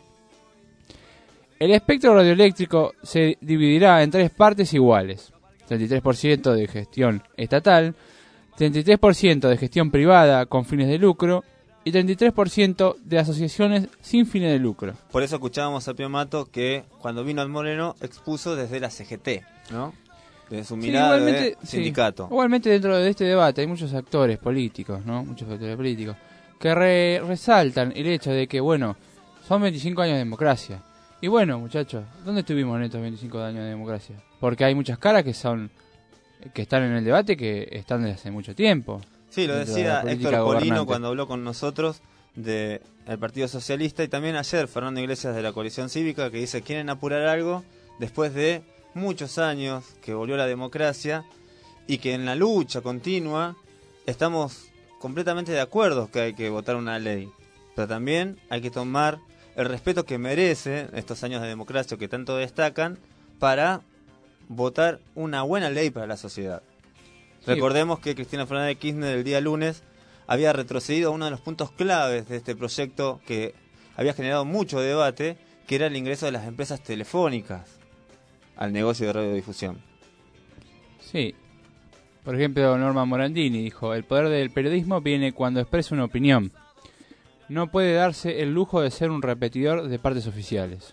El espectro radioeléctrico se dividirá en 3 partes iguales. 33% de gestión estatal, 33% de gestión privada con fines de lucro y 33% de asociaciones sin fines de lucro. Por eso escuchábamos a Piomato que cuando vino al Moreno expuso desde la CGT, ¿no? Desde su mirada de sindicato. Igualmente dentro de este debate hay muchos actores políticos, ¿no? Muchos actores políticos que resaltan el hecho de que, bueno, son 25 años de democracia. Y bueno, muchachos, ¿dónde estuvimos en estos 25 años de democracia? Porque hay muchas caras que están en el debate que están desde hace mucho tiempo. Sí, lo decía Héctor Polino cuando habló con nosotros del Partido Socialista y también ayer Fernando Iglesias de la Coalición Cívica que dice quieren apurar algo después de muchos años que volvió la democracia y que en la lucha continua estamos completamente de acuerdo que hay que votar una ley, pero también hay que tomar el respeto que merece estos años de democracia que tanto destacan para votar una buena ley para la sociedad. Recordemos que Cristina Fernández de Kirchner el día lunes había retrocedido a uno de los puntos claves de este proyecto que había generado mucho debate, que era el ingreso de las empresas telefónicas al negocio de radiodifusión. Sí. Por ejemplo, Norma Morandini dijo: el poder del periodismo viene cuando expresa una opinión. No puede darse el lujo de ser un repetidor de partes oficiales.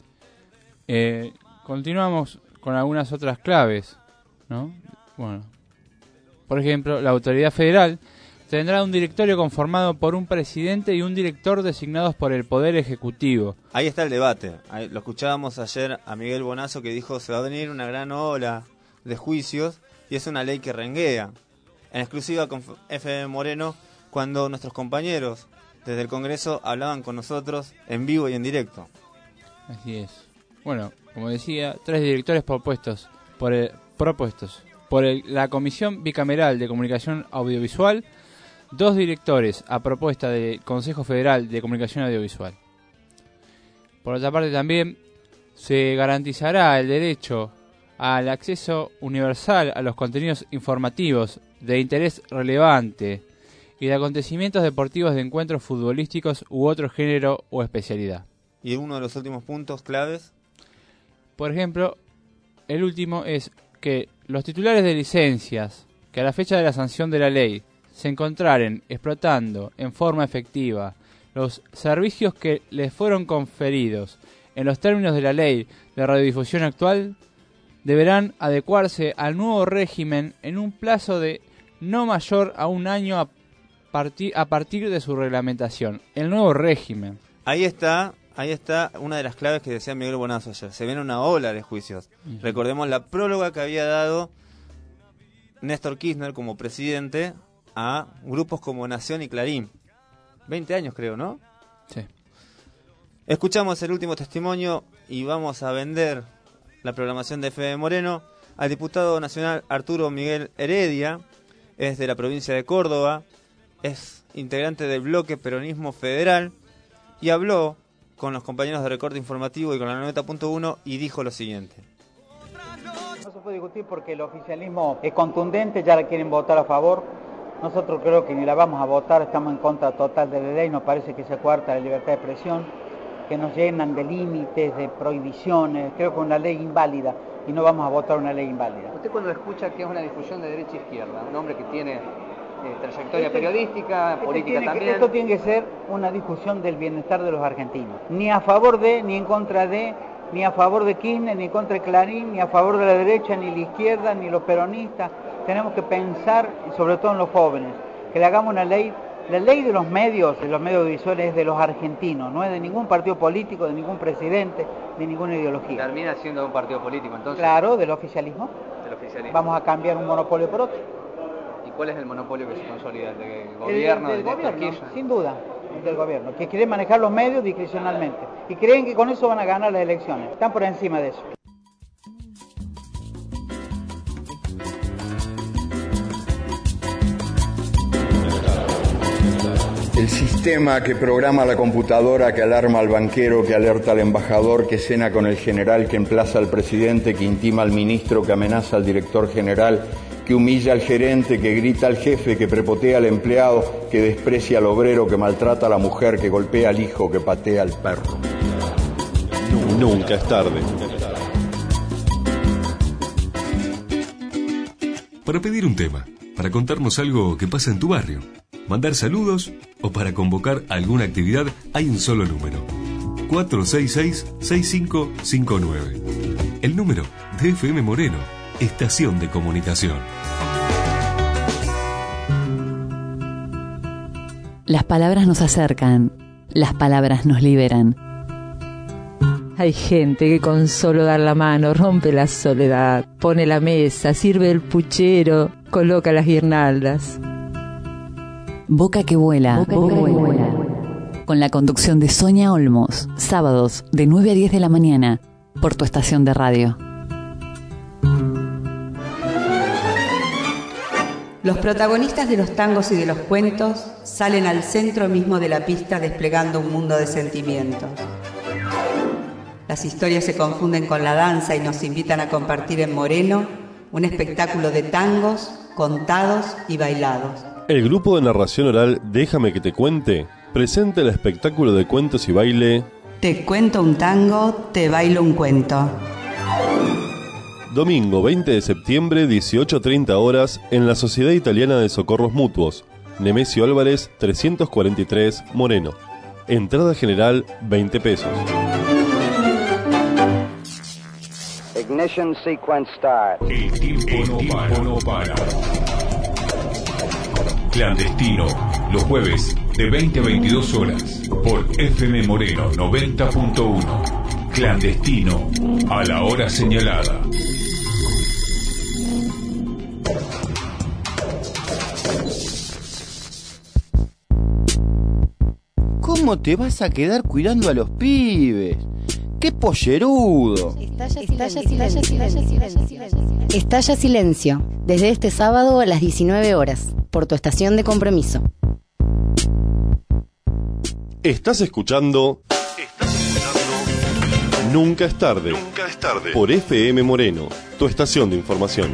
Continuamos con algunas otras claves, ¿no? Bueno, por ejemplo, la autoridad federal tendrá un directorio conformado por un presidente y un director designados por el Poder Ejecutivo. Ahí está el debate. Lo escuchábamos ayer a Miguel Bonazo, que dijo: se va a venir una gran ola de juicios y es una ley que renguea. En exclusiva con FM Moreno, cuando nuestros compañeros desde el Congreso hablaban con nosotros en vivo y en directo. Así es. Bueno, como decía, 3 directores propuestos por la Comisión Bicameral de Comunicación Audiovisual, 2 directores a propuesta del Consejo Federal de Comunicación Audiovisual. Por otra parte, también se garantizará el derecho al acceso universal a los contenidos informativos de interés relevante y de acontecimientos deportivos de encuentros futbolísticos u otro género o especialidad. ¿Y uno de los últimos puntos claves? Por ejemplo, el último es que los titulares de licencias que a la fecha de la sanción de la ley se encontraren explotando en forma efectiva los servicios que les fueron conferidos en los términos de la ley de radiodifusión actual, deberán adecuarse al nuevo régimen en un plazo de no mayor a un año a partir de su reglamentación. El nuevo régimen. Ahí está una de las claves que decía Miguel Bonazo ayer. Se viene una ola de juicios. Recordemos la próloga que había dado Néstor Kirchner como presidente a grupos como Nación y Clarín. 20 años creo, ¿no? Sí. Escuchamos el último testimonio y vamos a vender la programación de FM Moreno al diputado nacional Arturo Miguel Heredia. Es de la provincia de Córdoba, es integrante del bloque Peronismo Federal y habló con los compañeros de Recorte Informativo y con la 90.1 y dijo lo siguiente. No se puede discutir porque el oficialismo es contundente, ya la quieren votar a favor. Nosotros creo que ni la vamos a votar, estamos en contra total de la ley, nos parece que se coarta la libertad de expresión, que nos llenan de límites, de prohibiciones, creo que es una ley inválida y no vamos a votar una ley inválida. Usted cuando escucha que es una discusión de derecha e izquierda, un hombre que tiene trayectoria periodística, política también. Esto tiene que ser una discusión del bienestar de los argentinos, ni a favor de, ni en contra de, ni a favor de Kirchner, ni contra de Clarín, ni a favor de la derecha, ni la izquierda, ni los peronistas. Tenemos que pensar, sobre todo en los jóvenes, que le hagamos una ley. La ley de los medios audiovisuales es de los argentinos, no es de ningún partido político, de ningún presidente, de ninguna ideología. Termina siendo un partido político, entonces. Claro, del oficialismo. Del oficialismo. Vamos a cambiar un monopolio por otro. ¿Y cuál es el monopolio que se consolida? ¿El del gobierno? Del gobierno, sin duda, del gobierno, que quiere manejar los medios discrecionalmente. Y creen que con eso van a ganar las elecciones. Están por encima de eso. El sistema que programa la computadora, que alarma al banquero, que alerta al embajador, que cena con el general, que emplaza al presidente, que intima al ministro, que amenaza al director general, que humilla al gerente, que grita al jefe, que prepotea al empleado, que desprecia al obrero, que maltrata a la mujer, que golpea al hijo, que patea al perro. Nunca es tarde. Para pedir un tema, para contarnos algo que pasa en tu barrio, mandar saludos o para convocar alguna actividad, hay un solo número: 466-6559. El número de FM Moreno, estación de comunicación. Las palabras nos acercan, las palabras nos liberan. Hay gente que con solo dar la mano rompe la soledad, pone la mesa, sirve el puchero, coloca las guirnaldas. Boca que vuela. Boca que vuela. Con la conducción de Sonia Olmos, sábados de 9 a 10 de la mañana, por tu estación de radio. Los protagonistas de los tangos y de los cuentos salen al centro mismo de la pista desplegando un mundo de sentimientos. Las historias se confunden con la danza y nos invitan a compartir en Moreno un espectáculo de tangos, contados y bailados. El grupo de narración oral Déjame que te cuente presenta el espectáculo de cuentos y baile Te cuento un tango, te bailo un cuento. Domingo 20 de septiembre, 18:30 horas, en la Sociedad Italiana de Socorros Mutuos, Nemesio Álvarez, 343, Moreno. Entrada general, 20 pesos. Ignition sequence start. El tiempo no para. Clandestino, los jueves de 20 a 22 horas, por FM Moreno 90.1. Clandestino, a la hora señalada. ¿Cómo te vas a quedar cuidando a los pibes? ¡Qué pollerudo! Estalla Silencio, desde este sábado a las 19 horas, por tu estación de compromiso. Estás escuchando Nunca es tarde. Nunca es tarde. Por FM Moreno, tu estación de información.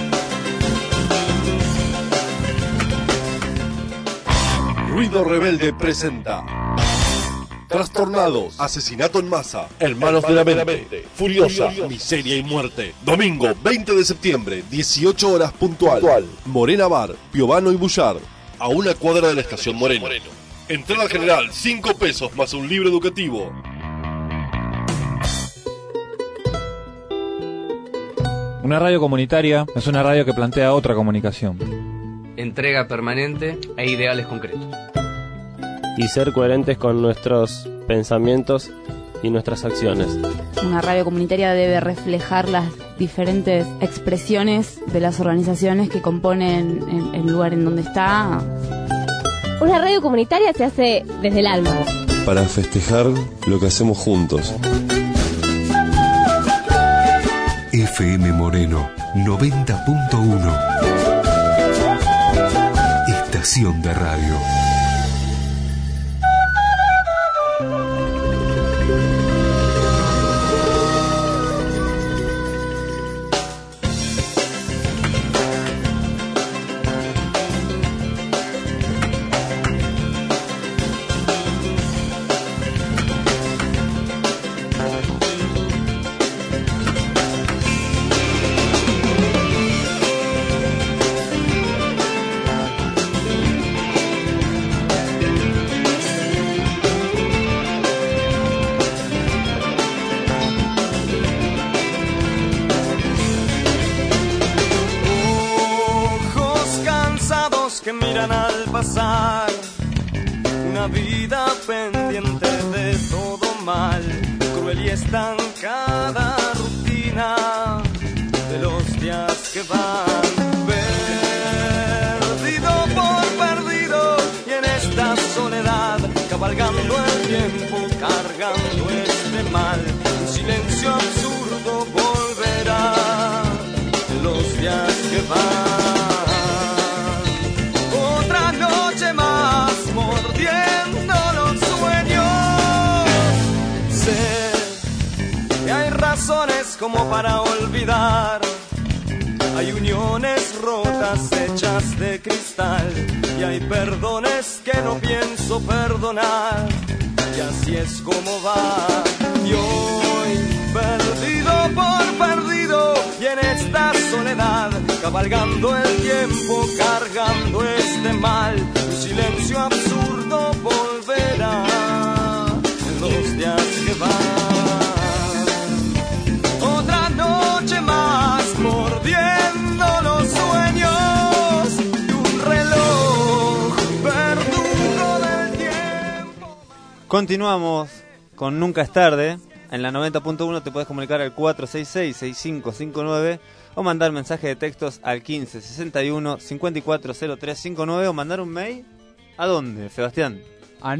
Ruido Rebelde presenta Trastornados, asesinato en masa, hermanos de la mente, furiosa, miseria y muerte. Domingo 20 de septiembre, 18 horas puntual. Morena Bar, Piovano y Bullard, a una cuadra de la estación Moreno. Entrada general, 5 pesos más un libro educativo. Una radio comunitaria es una radio que plantea otra comunicación. Entrega permanente e ideales concretos. Y ser coherentes con nuestros pensamientos y nuestras acciones. Una radio comunitaria debe reflejar las diferentes expresiones de las organizaciones que componen el lugar en donde está. Una radio comunitaria se hace desde el alma. Para festejar lo que hacemos juntos. FM Moreno 90.1. Estación de radio. Que miran al pasar una vida pendiente de todo mal, cruel y estancada rutina de los días que van. Perdido por perdido y en esta soledad, cabalgando el tiempo, cargando este mal, un silencio absurdo volverá de los días que van. Mordiendo los sueños, sé que hay razones como para olvidar, hay uniones rotas hechas de cristal, y hay perdones que no pienso perdonar, y así es como va. Y hoy, perdido por perdido, y en esta soledad, cabalgando el tiempo, cargando este mal, un silencio absurdo volverá en los días que van. Otra noche más, mordiendo los sueños, y un reloj verdugo del tiempo. Continuamos con Nunca es tarde. En la 90.1 te puedes comunicar al 466-6559 o mandar mensaje de textos al 1561-540359 o mandar un mail. ¿A dónde, Sebastián? A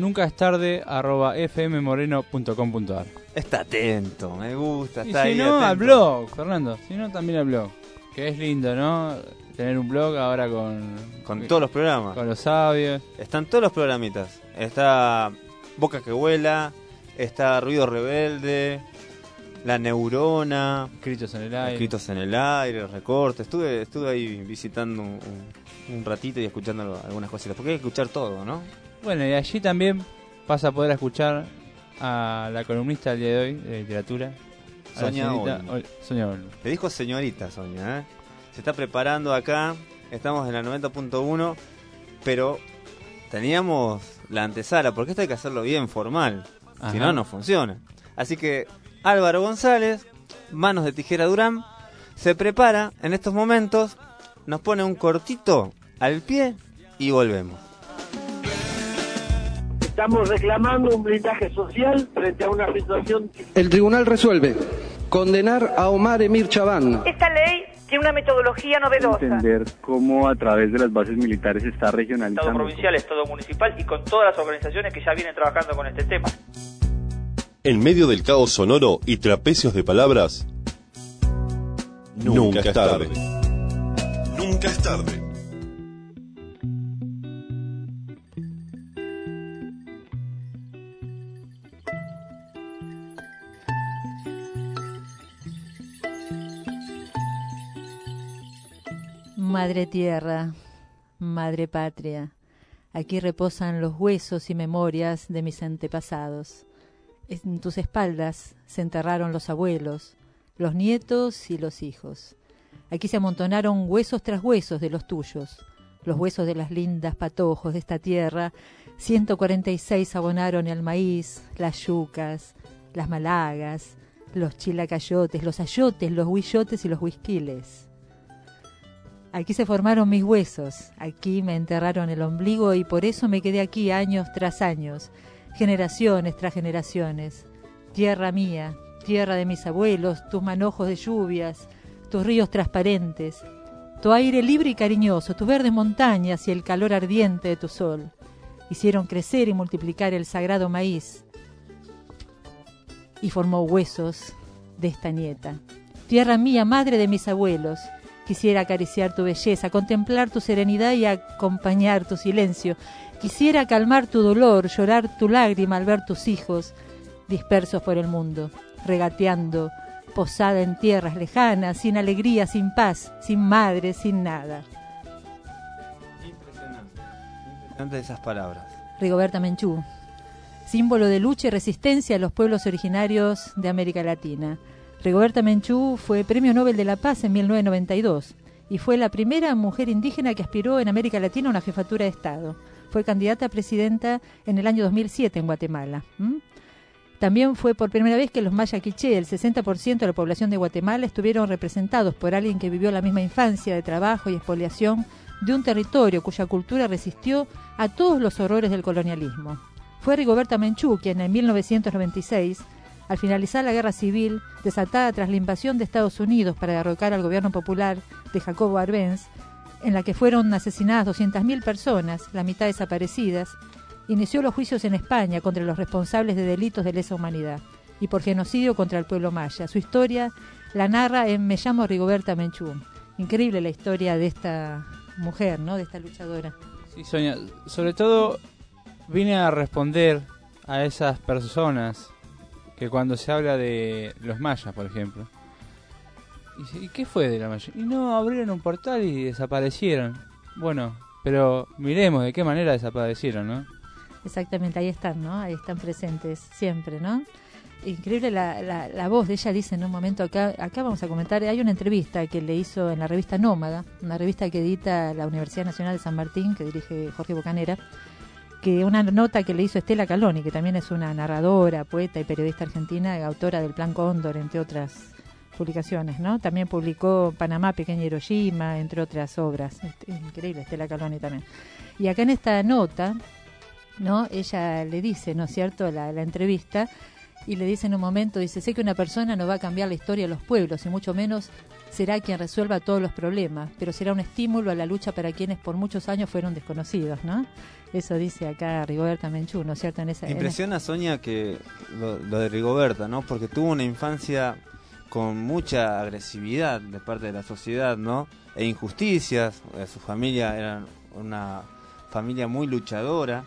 nuncaestarde@fmmoreno.com.ar. Está atento, me gusta, y está si ahí no, atento. al blog, Fernando. Si no, también al blog. Que es lindo, ¿no? Tener un blog ahora con todos los programas. Con los audios. Están todos los programitas. Está Boca que vuela, está Ruido Rebelde, La Neurona, Escritos en el aire, recortes. Estuve ahí visitando un ratito y escuchando algunas cositas, porque hay que escuchar todo, ¿no? Bueno, y allí también vas a poder escuchar a la columnista del día de hoy de literatura, Sonia Olmo. Le dijo señorita Sonia, ¿eh? Se está preparando acá, estamos en la 90.1, pero teníamos la antesala, porque esto hay que hacerlo bien formal, si no, no funciona. Así que Álvaro González, Manos de Tijera Durán, se prepara en estos momentos, nos pone un cortito al pie y volvemos. Estamos reclamando un blindaje social frente a una situación... El tribunal resuelve condenar a Omar Emir Chabán. Esta ley tiene una metodología novedosa. Entender cómo a través de las bases militares se está regionalizando. Estado provincial, Estado municipal y con todas las organizaciones que ya vienen trabajando con este tema. En medio del caos sonoro y trapecios de palabras, nunca es tarde. Nunca es tarde. Madre tierra, madre patria, aquí reposan los huesos y memorias de mis antepasados. En tus espaldas se enterraron los abuelos, los nietos y los hijos. Aquí se amontonaron huesos tras huesos de los tuyos, los huesos de las lindas patojos de esta tierra. 146 abonaron el maíz, las yucas, las malagas, los chilacayotes, los ayotes, los huillotes y los huisquiles. Aquí se formaron mis huesos, aquí me enterraron el ombligo y por eso me quedé aquí años tras años, generaciones tras generaciones. Tierra mía, tierra de mis abuelos, tus manojos de lluvias, tus ríos transparentes, tu aire libre y cariñoso, tus verdes montañas y el calor ardiente de tu sol, hicieron crecer y multiplicar el sagrado maíz y formó huesos de esta nieta. Tierra mía, madre de mis abuelos, quisiera acariciar tu belleza, contemplar tu serenidad y acompañar tu silencio. Quisiera calmar tu dolor, llorar tu lágrima al ver tus hijos dispersos por el mundo, regateando, posada en tierras lejanas, sin alegría, sin paz, sin madre, sin nada. Impresionante esas palabras. Rigoberta Menchú, símbolo de lucha y resistencia a los pueblos originarios de América Latina. Rigoberta Menchú fue Premio Nobel de la Paz en 1992 y fue la primera mujer indígena que aspiró en América Latina a una jefatura de Estado. Fue candidata a presidenta en el año 2007 en Guatemala. También fue por primera vez que los maya quiché, el 60% de la población de Guatemala, estuvieron representados por alguien que vivió la misma infancia de trabajo y expoliación de un territorio cuya cultura resistió a todos los horrores del colonialismo. Fue Rigoberta Menchú quien en 1996, al finalizar la guerra civil desatada tras la invasión de Estados Unidos para derrocar al gobierno popular de Jacobo Arbenz, en la que fueron asesinadas 200.000 personas, la mitad desaparecidas, inició los juicios en España contra los responsables de delitos de lesa humanidad y por genocidio contra el pueblo maya. Su historia la narra en Me llamo Rigoberta Menchú. Increíble la historia de esta mujer, ¿no? De esta luchadora. Sí, Sonia, sobre todo vine a responder a esas personas que cuando se habla de los mayas, por ejemplo, ¿y qué fue de la maya? Y no, abrieron un portal y desaparecieron. Bueno, pero miremos de qué manera desaparecieron, ¿no? Exactamente, ahí están, ¿no? Ahí están presentes siempre, ¿no? Increíble la voz de ella, dice en un momento, acá vamos a comentar, hay una entrevista que le hizo en la revista Nómada, una revista que edita la Universidad Nacional de San Martín, que dirige Jorge Bocanera, que una nota que le hizo Estela Caloni, que también es una narradora, poeta y periodista argentina, autora del Plan Cóndor, entre otras publicaciones, ¿no? También publicó Panamá, Pequeña Hiroshima, entre otras obras. Increíble, Estela Caloni también. Y acá en esta nota, ¿no? Ella le dice, ¿no es cierto?, la entrevista, y le dice en un momento, dice, sé que una persona no va a cambiar la historia de los pueblos, y mucho menos será quien resuelva todos los problemas, pero será un estímulo a la lucha para quienes por muchos años fueron desconocidos, ¿no? Eso dice acá Rigoberta Menchú, ¿no es cierto? Impresiona, Sonia, que lo de Rigoberta, ¿no? Porque tuvo una infancia con mucha agresividad de parte de la sociedad, ¿no? E injusticias. Su familia era una familia muy luchadora,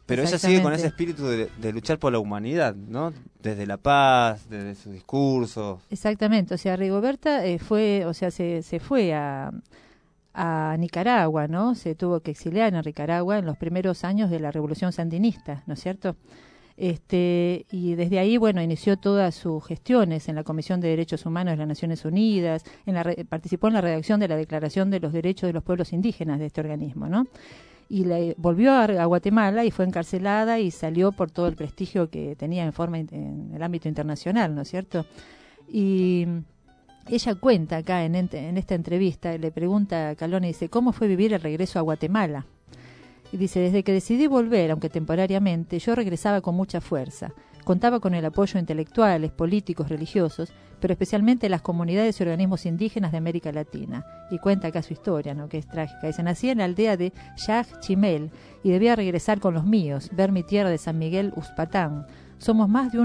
Pero ella sigue con ese espíritu de luchar por la humanidad, ¿no? Desde la paz, desde sus discursos. Exactamente, o sea, Rigoberta se fue a Nicaragua, ¿no? Se tuvo que exiliar en Nicaragua en los primeros años de la Revolución Sandinista, ¿no es cierto? Y desde ahí, bueno, inició todas sus gestiones en la Comisión de Derechos Humanos de las Naciones Unidas, participó en la redacción de la Declaración de los Derechos de los Pueblos Indígenas de este organismo, ¿no? Y volvió a Guatemala y fue encarcelada y salió por todo el prestigio que tenía en el ámbito internacional, ¿no es cierto? Y ella cuenta acá en esta entrevista, le pregunta a Calone, dice, ¿cómo fue vivir el regreso a Guatemala? Y dice, desde que decidí volver, aunque temporariamente, yo regresaba con mucha fuerza. Contaba con el apoyo de intelectuales, políticos, religiosos, pero especialmente las comunidades y organismos indígenas de América Latina. Y cuenta acá su historia, ¿no? Que es trágica. Dice, nací en la aldea de Yaj Chimel y debía regresar con los míos, ver mi tierra de San Miguel Uspatán. Somos más de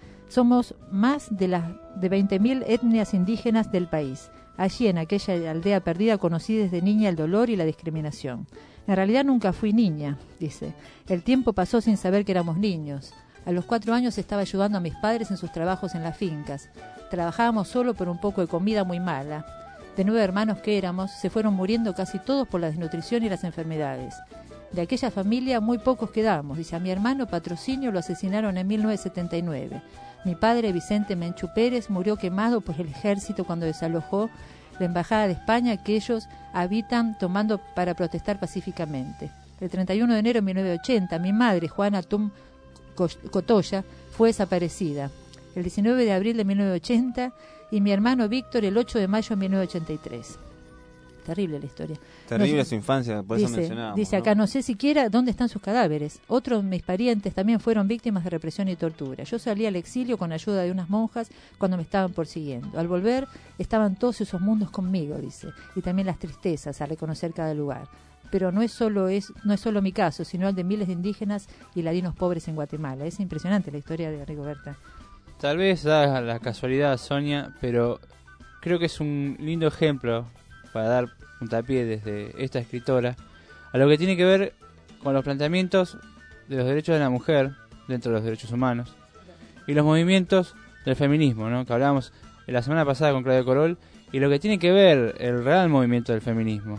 20.000 etnias indígenas del país. Allí, en aquella aldea perdida, conocí desde niña el dolor y la discriminación. En realidad nunca fui niña, dice. El tiempo pasó sin saber que éramos niños. A los 4 años estaba ayudando a mis padres en sus trabajos en las fincas. Trabajábamos solo por un poco de comida muy mala. De 9 hermanos que éramos, se fueron muriendo casi todos por la desnutrición y las enfermedades. De aquella familia muy pocos quedamos. Dice, a mi hermano Patrocinio lo asesinaron en 1979. Mi padre, Vicente Menchú Pérez, murió quemado por el ejército cuando desalojó la embajada de España que ellos habitan tomando para protestar pacíficamente. El 31 de enero de 1980, mi madre, Juana Tum Cotoya, fue desaparecida. El 19 de abril de 1980 y mi hermano Víctor el 8 de mayo de 1983. Terrible la historia. Terrible su infancia, por eso mencionábamos. Dice acá, no sé siquiera dónde están sus cadáveres. Otros de mis parientes también fueron víctimas de represión y tortura. Yo salí al exilio con ayuda de unas monjas cuando me estaban persiguiendo. Al volver, estaban todos esos mundos conmigo, dice. Y también las tristezas a reconocer cada lugar. Pero no es solo mi caso, sino el de miles de indígenas y ladinos pobres en Guatemala. Es impresionante la historia de Rigoberta. Tal vez da la casualidad, Sonia, pero creo que es un lindo ejemplo para dar puntapié desde esta escritora a lo que tiene que ver con los planteamientos de los derechos de la mujer dentro de los derechos humanos y los movimientos del feminismo, ¿no? Que hablábamos la semana pasada con Claudia Corol, y lo que tiene que ver el real movimiento del feminismo.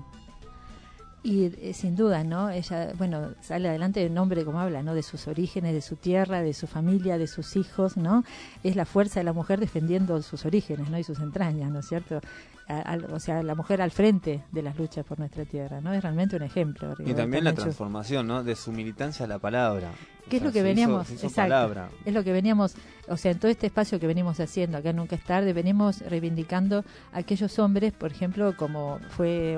Y sin duda, ¿no? Ella, bueno, sale adelante del nombre, como habla, ¿no? De sus orígenes, de su tierra, de su familia, de sus hijos, ¿no? Es la fuerza de la mujer defendiendo sus orígenes, ¿no? Y sus entrañas, ¿no es cierto? O sea, la mujer al frente de las luchas por nuestra tierra, ¿no? Es realmente un ejemplo. Rigoberta Y también la Menchú. transformación, ¿no? De su militancia a la palabra. ¿Qué es lo que veníamos? Se hizo Exacto. palabra. Es lo que veníamos, o sea, en todo este espacio que venimos haciendo, acá Nunca es Tarde, venimos reivindicando a aquellos hombres, por ejemplo, como fue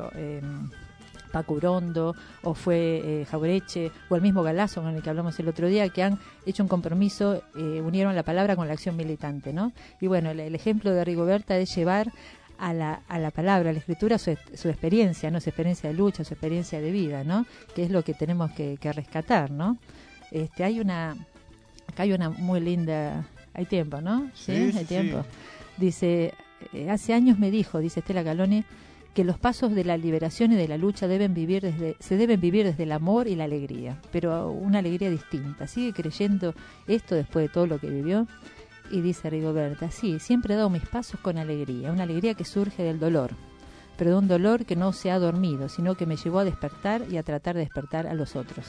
Paco Urondo, o fue Jaureche, o el mismo Galazo con el que hablamos el otro día, que han hecho un compromiso, unieron la palabra con la acción militante, ¿no? Y bueno, el ejemplo de Rigoberta es llevar a la palabra, a la escritura, su experiencia, ¿no? Su experiencia de lucha, su experiencia de vida, ¿no? Que es lo que tenemos que rescatar, ¿no? Acá hay una muy linda, hay tiempo, ¿no? Sí, hay tiempo. Dice, hace años me dijo, dice Estela Calone, que los pasos de la liberación y de la lucha se deben vivir desde el amor y la alegría, pero una alegría distinta. ¿Sigue creyendo esto después de todo lo que vivió? Y dice Rigoberta, sí, siempre he dado mis pasos con alegría, una alegría que surge del dolor, pero de un dolor que no se ha dormido, sino que me llevó a despertar y a tratar de despertar a los otros.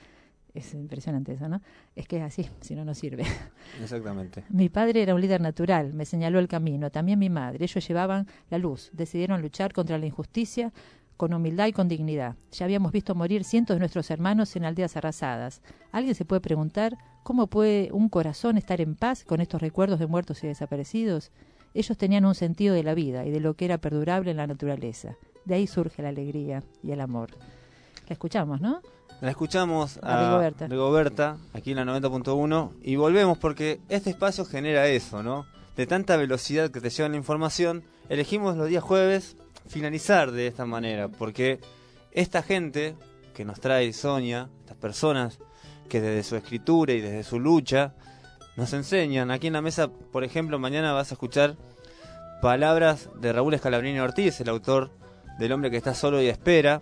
Es impresionante eso, ¿no? Es que es así, si no, no sirve. Exactamente. Mi padre era un líder natural, me señaló el camino, también mi madre. Ellos llevaban la luz, decidieron luchar contra la injusticia con humildad y con dignidad. Ya habíamos visto morir cientos de nuestros hermanos en aldeas arrasadas. ¿Alguien se puede preguntar cómo puede un corazón estar en paz con estos recuerdos de muertos y desaparecidos? Ellos tenían un sentido de la vida y de lo que era perdurable en la naturaleza. De ahí surge la alegría y el amor. La escuchamos, ¿no? La escuchamos a Rigoberta, aquí en la 90.1, y volvemos porque este espacio genera eso, ¿no? De tanta velocidad que te lleva la información, elegimos los días jueves finalizar de esta manera, porque esta gente que nos trae Sonia, estas personas que desde su escritura y desde su lucha nos enseñan. Aquí en la mesa, por ejemplo, mañana vas a escuchar palabras de Raúl Scalabrini Ortiz, el autor del Hombre que está solo y espera,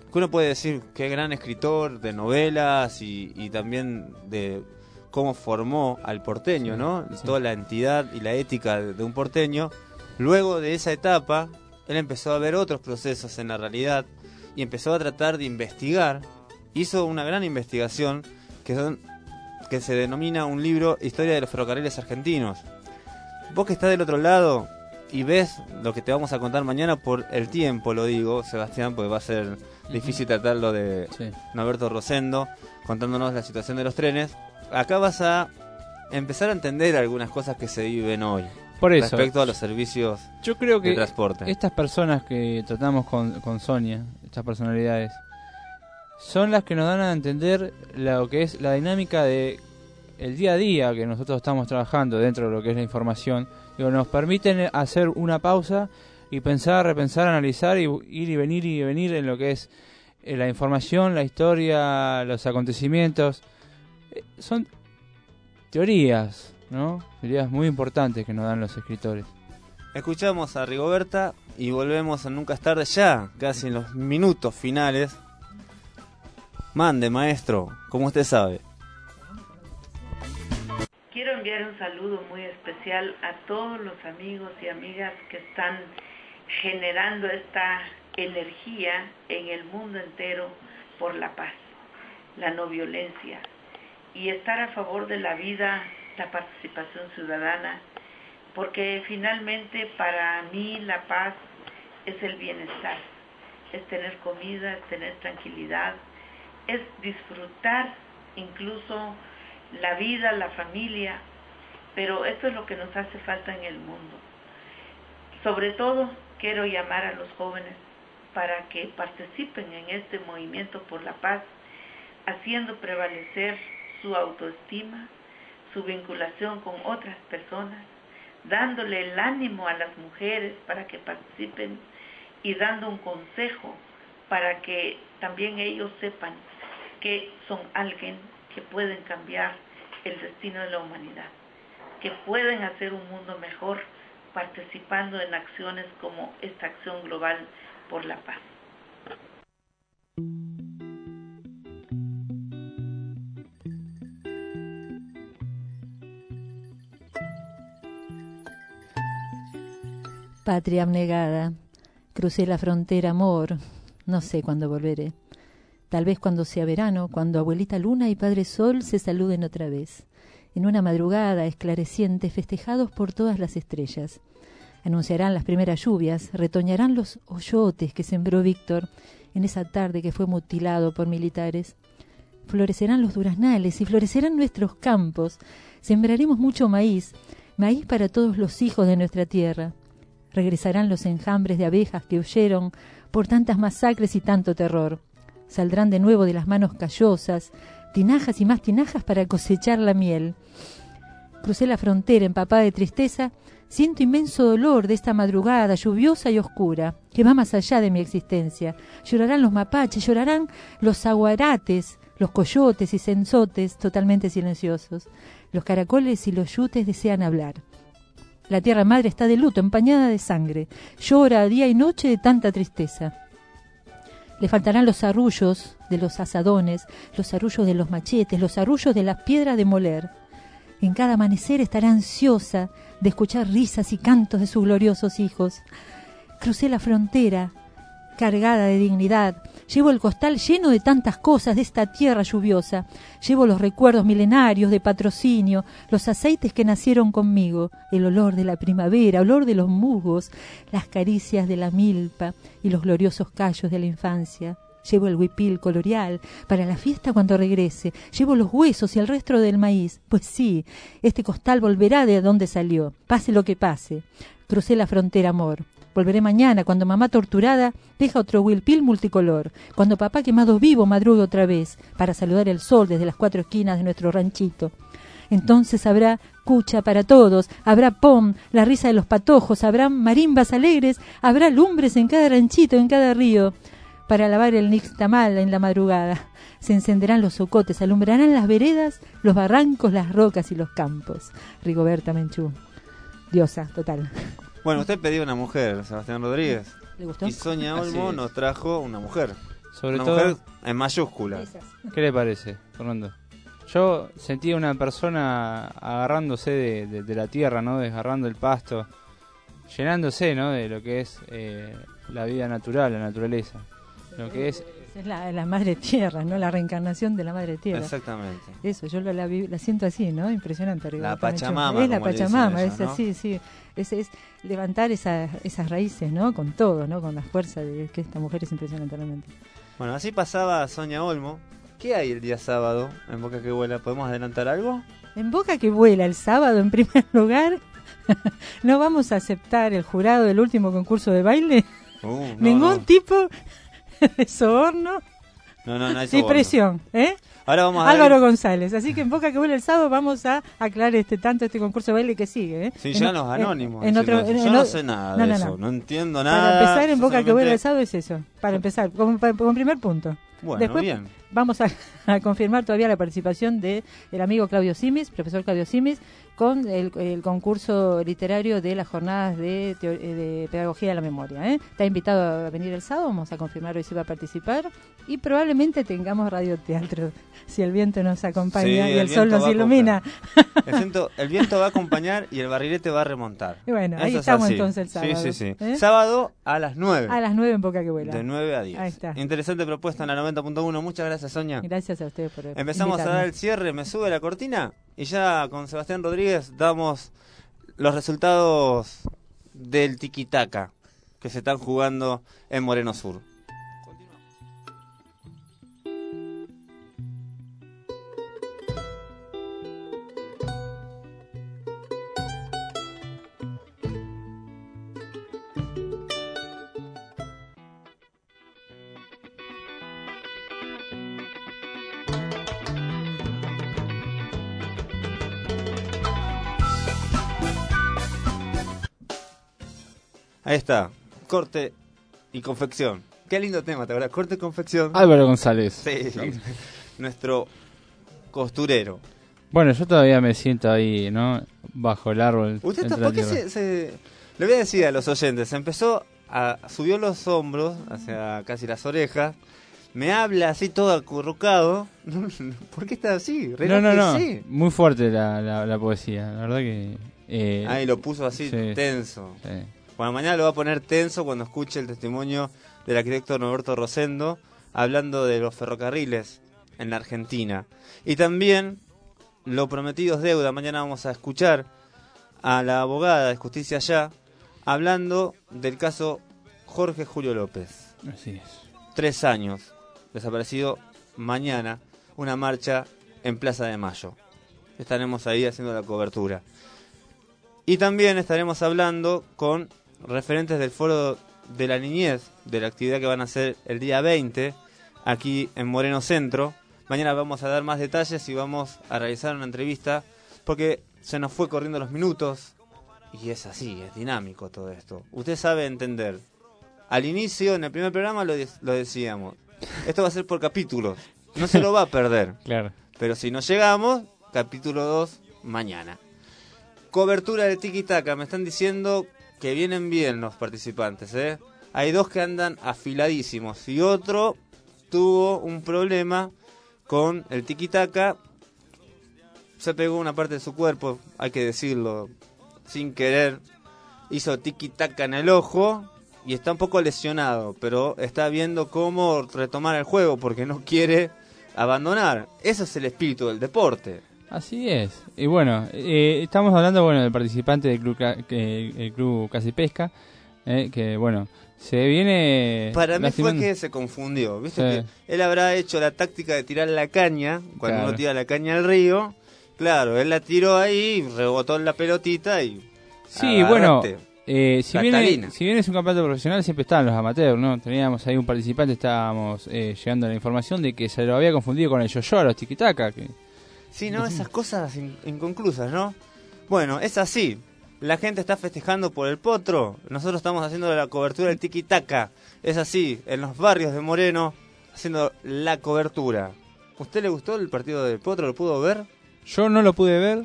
que uno puede decir qué gran escritor de novelas y también de cómo formó al porteño, ¿no? Sí. Toda la entidad y la ética de un porteño. Luego de esa etapa, él empezó a ver otros procesos en la realidad y empezó a tratar de investigar. Hizo una gran investigación que se denomina un libro Historia de los ferrocarriles argentinos. Vos que estás del otro lado y ves lo que te vamos a contar mañana, por el tiempo lo digo, Sebastián, porque va a ser difícil tratarlo de Norberto Rosendo, contándonos la situación de los trenes. Acá vas a empezar a entender algunas cosas que se viven hoy. Por eso, respecto a los servicios yo creo que de transporte. Estas personas que tratamos con Sonia, estas personalidades, son las que nos dan a entender lo que es la dinámica de el día a día que nosotros estamos trabajando dentro de lo que es la información. Digo, nos permiten hacer una pausa y pensar, repensar, analizar y ir y venir en lo que es la información, la historia, los acontecimientos. Son teorías, ¿no? Teorías muy importantes que nos dan los escritores. Escuchamos a Rigoberta y volvemos a Nunca es tarde, ya casi en los minutos finales. Mande, maestro, como usted sabe. Quiero enviar un saludo muy especial a todos los amigos y amigas que están generando esta energía en el mundo entero por la paz, la no violencia y estar a favor de la vida, la participación ciudadana, porque finalmente para mí la paz es el bienestar, es tener comida, es tener tranquilidad, es disfrutar incluso la vida, la familia, pero esto es lo que nos hace falta en el mundo. Sobre todo quiero llamar a los jóvenes para que participen en este movimiento por la paz, haciendo prevalecer su autoestima, su vinculación con otras personas, dándole el ánimo a las mujeres para que participen y dando un consejo para que también ellos sepan que son alguien que pueden cambiar el destino de la humanidad, que pueden hacer un mundo mejor participando en acciones como esta acción global por la paz. Patria abnegada, crucé la frontera, amor, no sé cuándo volveré. Tal vez cuando sea verano, cuando abuelita luna y padre sol se saluden otra vez. En una madrugada esclareciente, festejados por todas las estrellas. Anunciarán las primeras lluvias, retoñarán los hoyotes que sembró Víctor en esa tarde que fue mutilado por militares. Florecerán los duraznales y florecerán nuestros campos. Sembraremos mucho maíz, maíz para todos los hijos de nuestra tierra. Regresarán los enjambres de abejas que huyeron por tantas masacres y tanto terror. Saldrán de nuevo de las manos callosas, tinajas y más tinajas para cosechar la miel. Crucé la frontera empapada de tristeza, siento inmenso dolor de esta madrugada lluviosa y oscura, que va más allá de mi existencia. Llorarán los mapaches, llorarán los aguarates, los coyotes y censotes totalmente silenciosos. Los caracoles y los yutes desean hablar. La tierra madre está de luto, empañada de sangre. Llora día y noche de tanta tristeza. Le faltarán los arrullos de los asadones, los arrullos de los machetes, los arrullos de las piedras de moler. En cada amanecer estará ansiosa de escuchar risas y cantos de sus gloriosos hijos. Crucé la frontera, cargada de dignidad. Llevo el costal lleno de tantas cosas de esta tierra lluviosa. Llevo los recuerdos milenarios de patrocinio, los aceites que nacieron conmigo, el olor de la primavera, olor de los musgos, las caricias de la milpa y los gloriosos callos de la infancia. Llevo el huipil colorial para la fiesta cuando regrese. Llevo los huesos y el resto del maíz. Pues sí, este costal volverá de donde salió, pase lo que pase. Crucé la frontera, amor. Volveré mañana cuando mamá torturada deja otro huipil multicolor. Cuando papá quemado vivo madrugue otra vez para saludar el sol desde las 4 esquinas de nuestro ranchito. Entonces habrá cucha para todos, habrá pom, la risa de los patojos, habrá marimbas alegres, habrá lumbres en cada ranchito, en cada río. Para lavar el nixtamal en la madrugada. Se encenderán los socotes, alumbrarán las veredas, los barrancos, las rocas y los campos. Rigoberta Menchú. Diosa, total. Bueno, usted pedía una mujer, Sebastián Rodríguez. ¿Le gustó? Y Sonia Olmo nos trajo una mujer. Sobre Una todo, mujer en mayúscula. ¿qué le parece, Fernando? Yo sentí una persona agarrándose de la tierra, ¿no? Desgarrando el pasto, llenándose, ¿no? De lo que es la vida natural, la naturaleza. Lo que es la madre tierra, ¿no? La reencarnación de la madre tierra. Exactamente. Eso, yo la siento así, ¿no? Impresionante. La Pachamama. Es la Pachamama, ellos, es ¿no? así, sí. Es levantar esas raíces, ¿no? Con todo, ¿no? Con la fuerza de que esta mujer es impresionante realmente. Bueno, así pasaba Sonia Olmo. ¿Qué hay el día sábado en Boca que Vuela? ¿Podemos adelantar algo? En Boca que Vuela el sábado, en primer lugar, no vamos a aceptar el jurado del último concurso de baile. Ningún tipo de soborno. No hay Sin presión, ¿eh? Ahora vamos a Álvaro González. Así que en Boca que Vuela el sábado vamos a aclarar tanto este concurso de baile que sigue, ¿eh? Sí, ya los anónimos. Yo no sé nada de eso, no entiendo nada. Para empezar en Boca que Vuela el sábado es eso. Para empezar, como primer punto. Bueno, después bien. Vamos a confirmar todavía la participación del amigo Claudio Simis, profesor Claudio Simis, con el concurso literario de las jornadas de pedagogía de la memoria. Está invitado a venir el sábado, vamos a confirmar hoy si va a participar y probablemente tengamos radioteatro, si el viento nos acompaña y el sol nos ilumina. El viento va a acompañar y el barrilete va a remontar. Y bueno, ahí eso estamos entonces el sábado. Sí. Sábado a las 9. A las 9 en Boca que Vuela. De 9 a 10. Ahí está. Interesante propuesta en la 90.1. Muchas gracias, Sonia. Gracias a ustedes por Empezamos a dar el cierre, me sube la cortina y ya con Sebastián Rodríguez damos los resultados del tiki-taka que se están jugando en Moreno Sur. Ahí está, corte y confección. Qué lindo tema, ¿te acuerdas? Corte y confección. Álvaro González. Sí, nuestro costurero. Bueno, yo todavía me siento ahí, ¿no? Bajo el árbol. ¿Usted está, por qué le voy a decir a los oyentes, subió los hombros hacia casi las orejas, me habla así todo acurrucado. ¿Por qué está así? No. Muy fuerte la poesía, la verdad que... ahí lo puso así, sí, tenso. Sí. Bueno, mañana lo va a poner tenso cuando escuche el testimonio del arquitecto Norberto Rosendo hablando de los ferrocarriles en la Argentina. Y también, lo prometido es deuda, mañana vamos a escuchar a la abogada de Justicia Ya hablando del caso Jorge Julio López. Así es. 3 años, desaparecido mañana, una marcha en Plaza de Mayo. Estaremos ahí haciendo la cobertura. Y también estaremos hablando con referentes del Foro de la Niñez, de la actividad que van a hacer el día 20, aquí en Moreno Centro. Mañana vamos a dar más detalles y vamos a realizar una entrevista, porque se nos fue corriendo los minutos, y es así, es dinámico todo esto. Usted sabe entender. Al inicio, en el primer programa, lo decíamos. Esto va a ser por capítulos, no se lo va a perder. Claro. Pero si no llegamos, capítulo 2, mañana. Cobertura de tiki-taka, me están diciendo que vienen bien los participantes, ¿eh? Hay 2 que andan afiladísimos y otro tuvo un problema con el tiki-taka, se pegó una parte de su cuerpo, hay que decirlo, sin querer, hizo tiki-taka en el ojo y está un poco lesionado, pero está viendo cómo retomar el juego porque no quiere abandonar. Ese es el espíritu del deporte. Así es. Y bueno, estamos hablando del participante del club, el club Casi Pesca, que bueno, se viene... Para mí fue que se confundió, ¿viste? Sí. Que él habrá hecho la táctica de tirar la caña, cuando uno tira la caña al río, claro, él la tiró ahí, rebotó en la pelotita y... Sí, bueno, si bien es un campeonato profesional, siempre estaban los amateurs, ¿no? Teníamos ahí un participante, estábamos llegando a la información de que se lo había confundido con el yo-yo, los tiki-taka, que... Sí, ¿no? Esas cosas inconclusas, ¿no? Bueno, es así. La gente está festejando por el potro. Nosotros estamos haciendo la cobertura del tiki-taka. Es así, en los barrios de Moreno, haciendo la cobertura. ¿Usted le gustó el partido del potro? ¿Lo pudo ver? Yo no lo pude ver.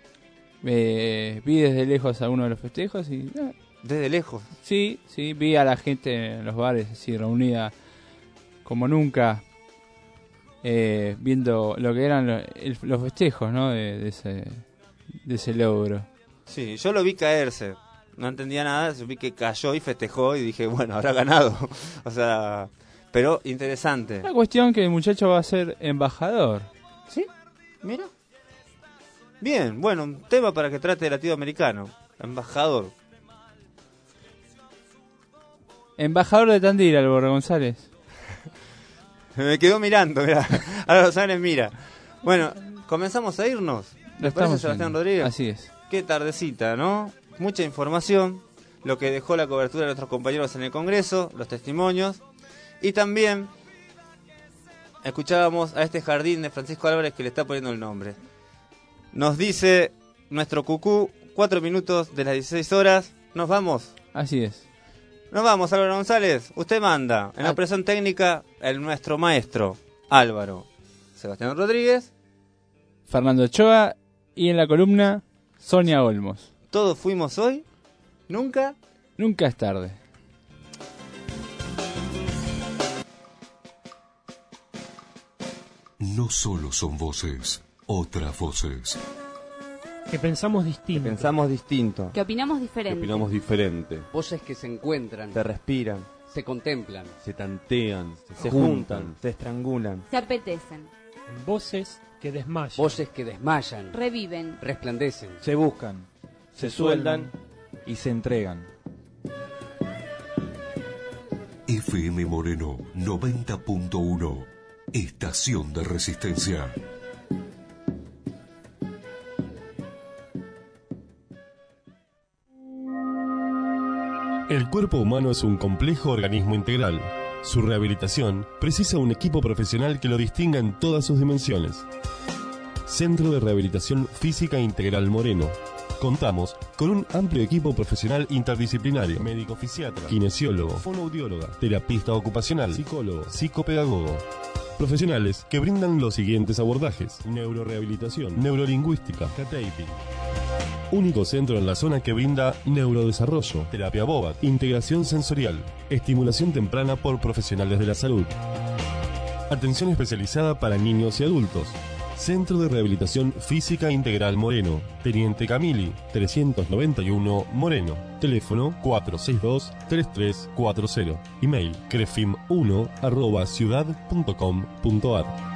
Vi desde lejos algunos de los festejos y... ¿Desde lejos? Sí, vi a la gente en los bares así reunida como nunca, viendo lo que eran los festejos, ¿no? de ese logro. Sí, yo lo vi caerse, no entendía nada, vi que cayó y festejó y dije, bueno, habrá ganado. O sea, pero interesante. La cuestión que el muchacho va a ser embajador. ¿Sí? Mira. Bien, bueno, un tema para que trate de latinoamericano. Embajador. Embajador de Tandil, Álvaro González. Me quedó mirando, mirá. Álvaro González mira. Bueno, comenzamos a irnos. ¿Les parece, Sebastián Rodríguez? Así es. Qué tardecita, ¿no? Mucha información, lo que dejó la cobertura de nuestros compañeros en el Congreso, los testimonios, y también escuchábamos a este jardín de Francisco Álvarez que le está poniendo el nombre. Nos dice nuestro cucú, 4 minutos de las 16 horas, ¿nos vamos? Así es. Nos vamos, Álvaro González, usted manda. En la operación técnica, nuestro maestro, Álvaro. Sebastián Rodríguez. Fernando Ochoa, y en la columna, Sonia Olmos. Todos fuimos hoy, nunca es tarde. No solo son voces, otras voces. Que pensamos distinto. Que opinamos diferente. Voces que se encuentran. Se respiran. Se contemplan. Se tantean. Se juntan. Se estrangulan. Se apetecen. Voces que desmayan. Voces que desmayan. Reviven. Resplandecen. Se buscan. Se sueldan y se entregan. FM Moreno 90.1. Estación de Resistencia. El cuerpo humano es un complejo organismo integral. Su rehabilitación precisa un equipo profesional que lo distinga en todas sus dimensiones. Centro de Rehabilitación Física Integral Moreno. Contamos con un amplio equipo profesional interdisciplinario: médico fisiatra, kinesiólogo, fonoaudióloga, terapista ocupacional, psicólogo, psicopedagogo. Profesionales que brindan los siguientes abordajes: neurorehabilitación, neurolingüística, cataping. Único centro en la zona que brinda neurodesarrollo, terapia BOBAT, integración sensorial, estimulación temprana por profesionales de la salud. Atención especializada para niños y adultos. Centro de Rehabilitación Física Integral Moreno, Teniente Camili, 391 Moreno. Teléfono 462-3340. Email crefim1@ciudad.com.ar.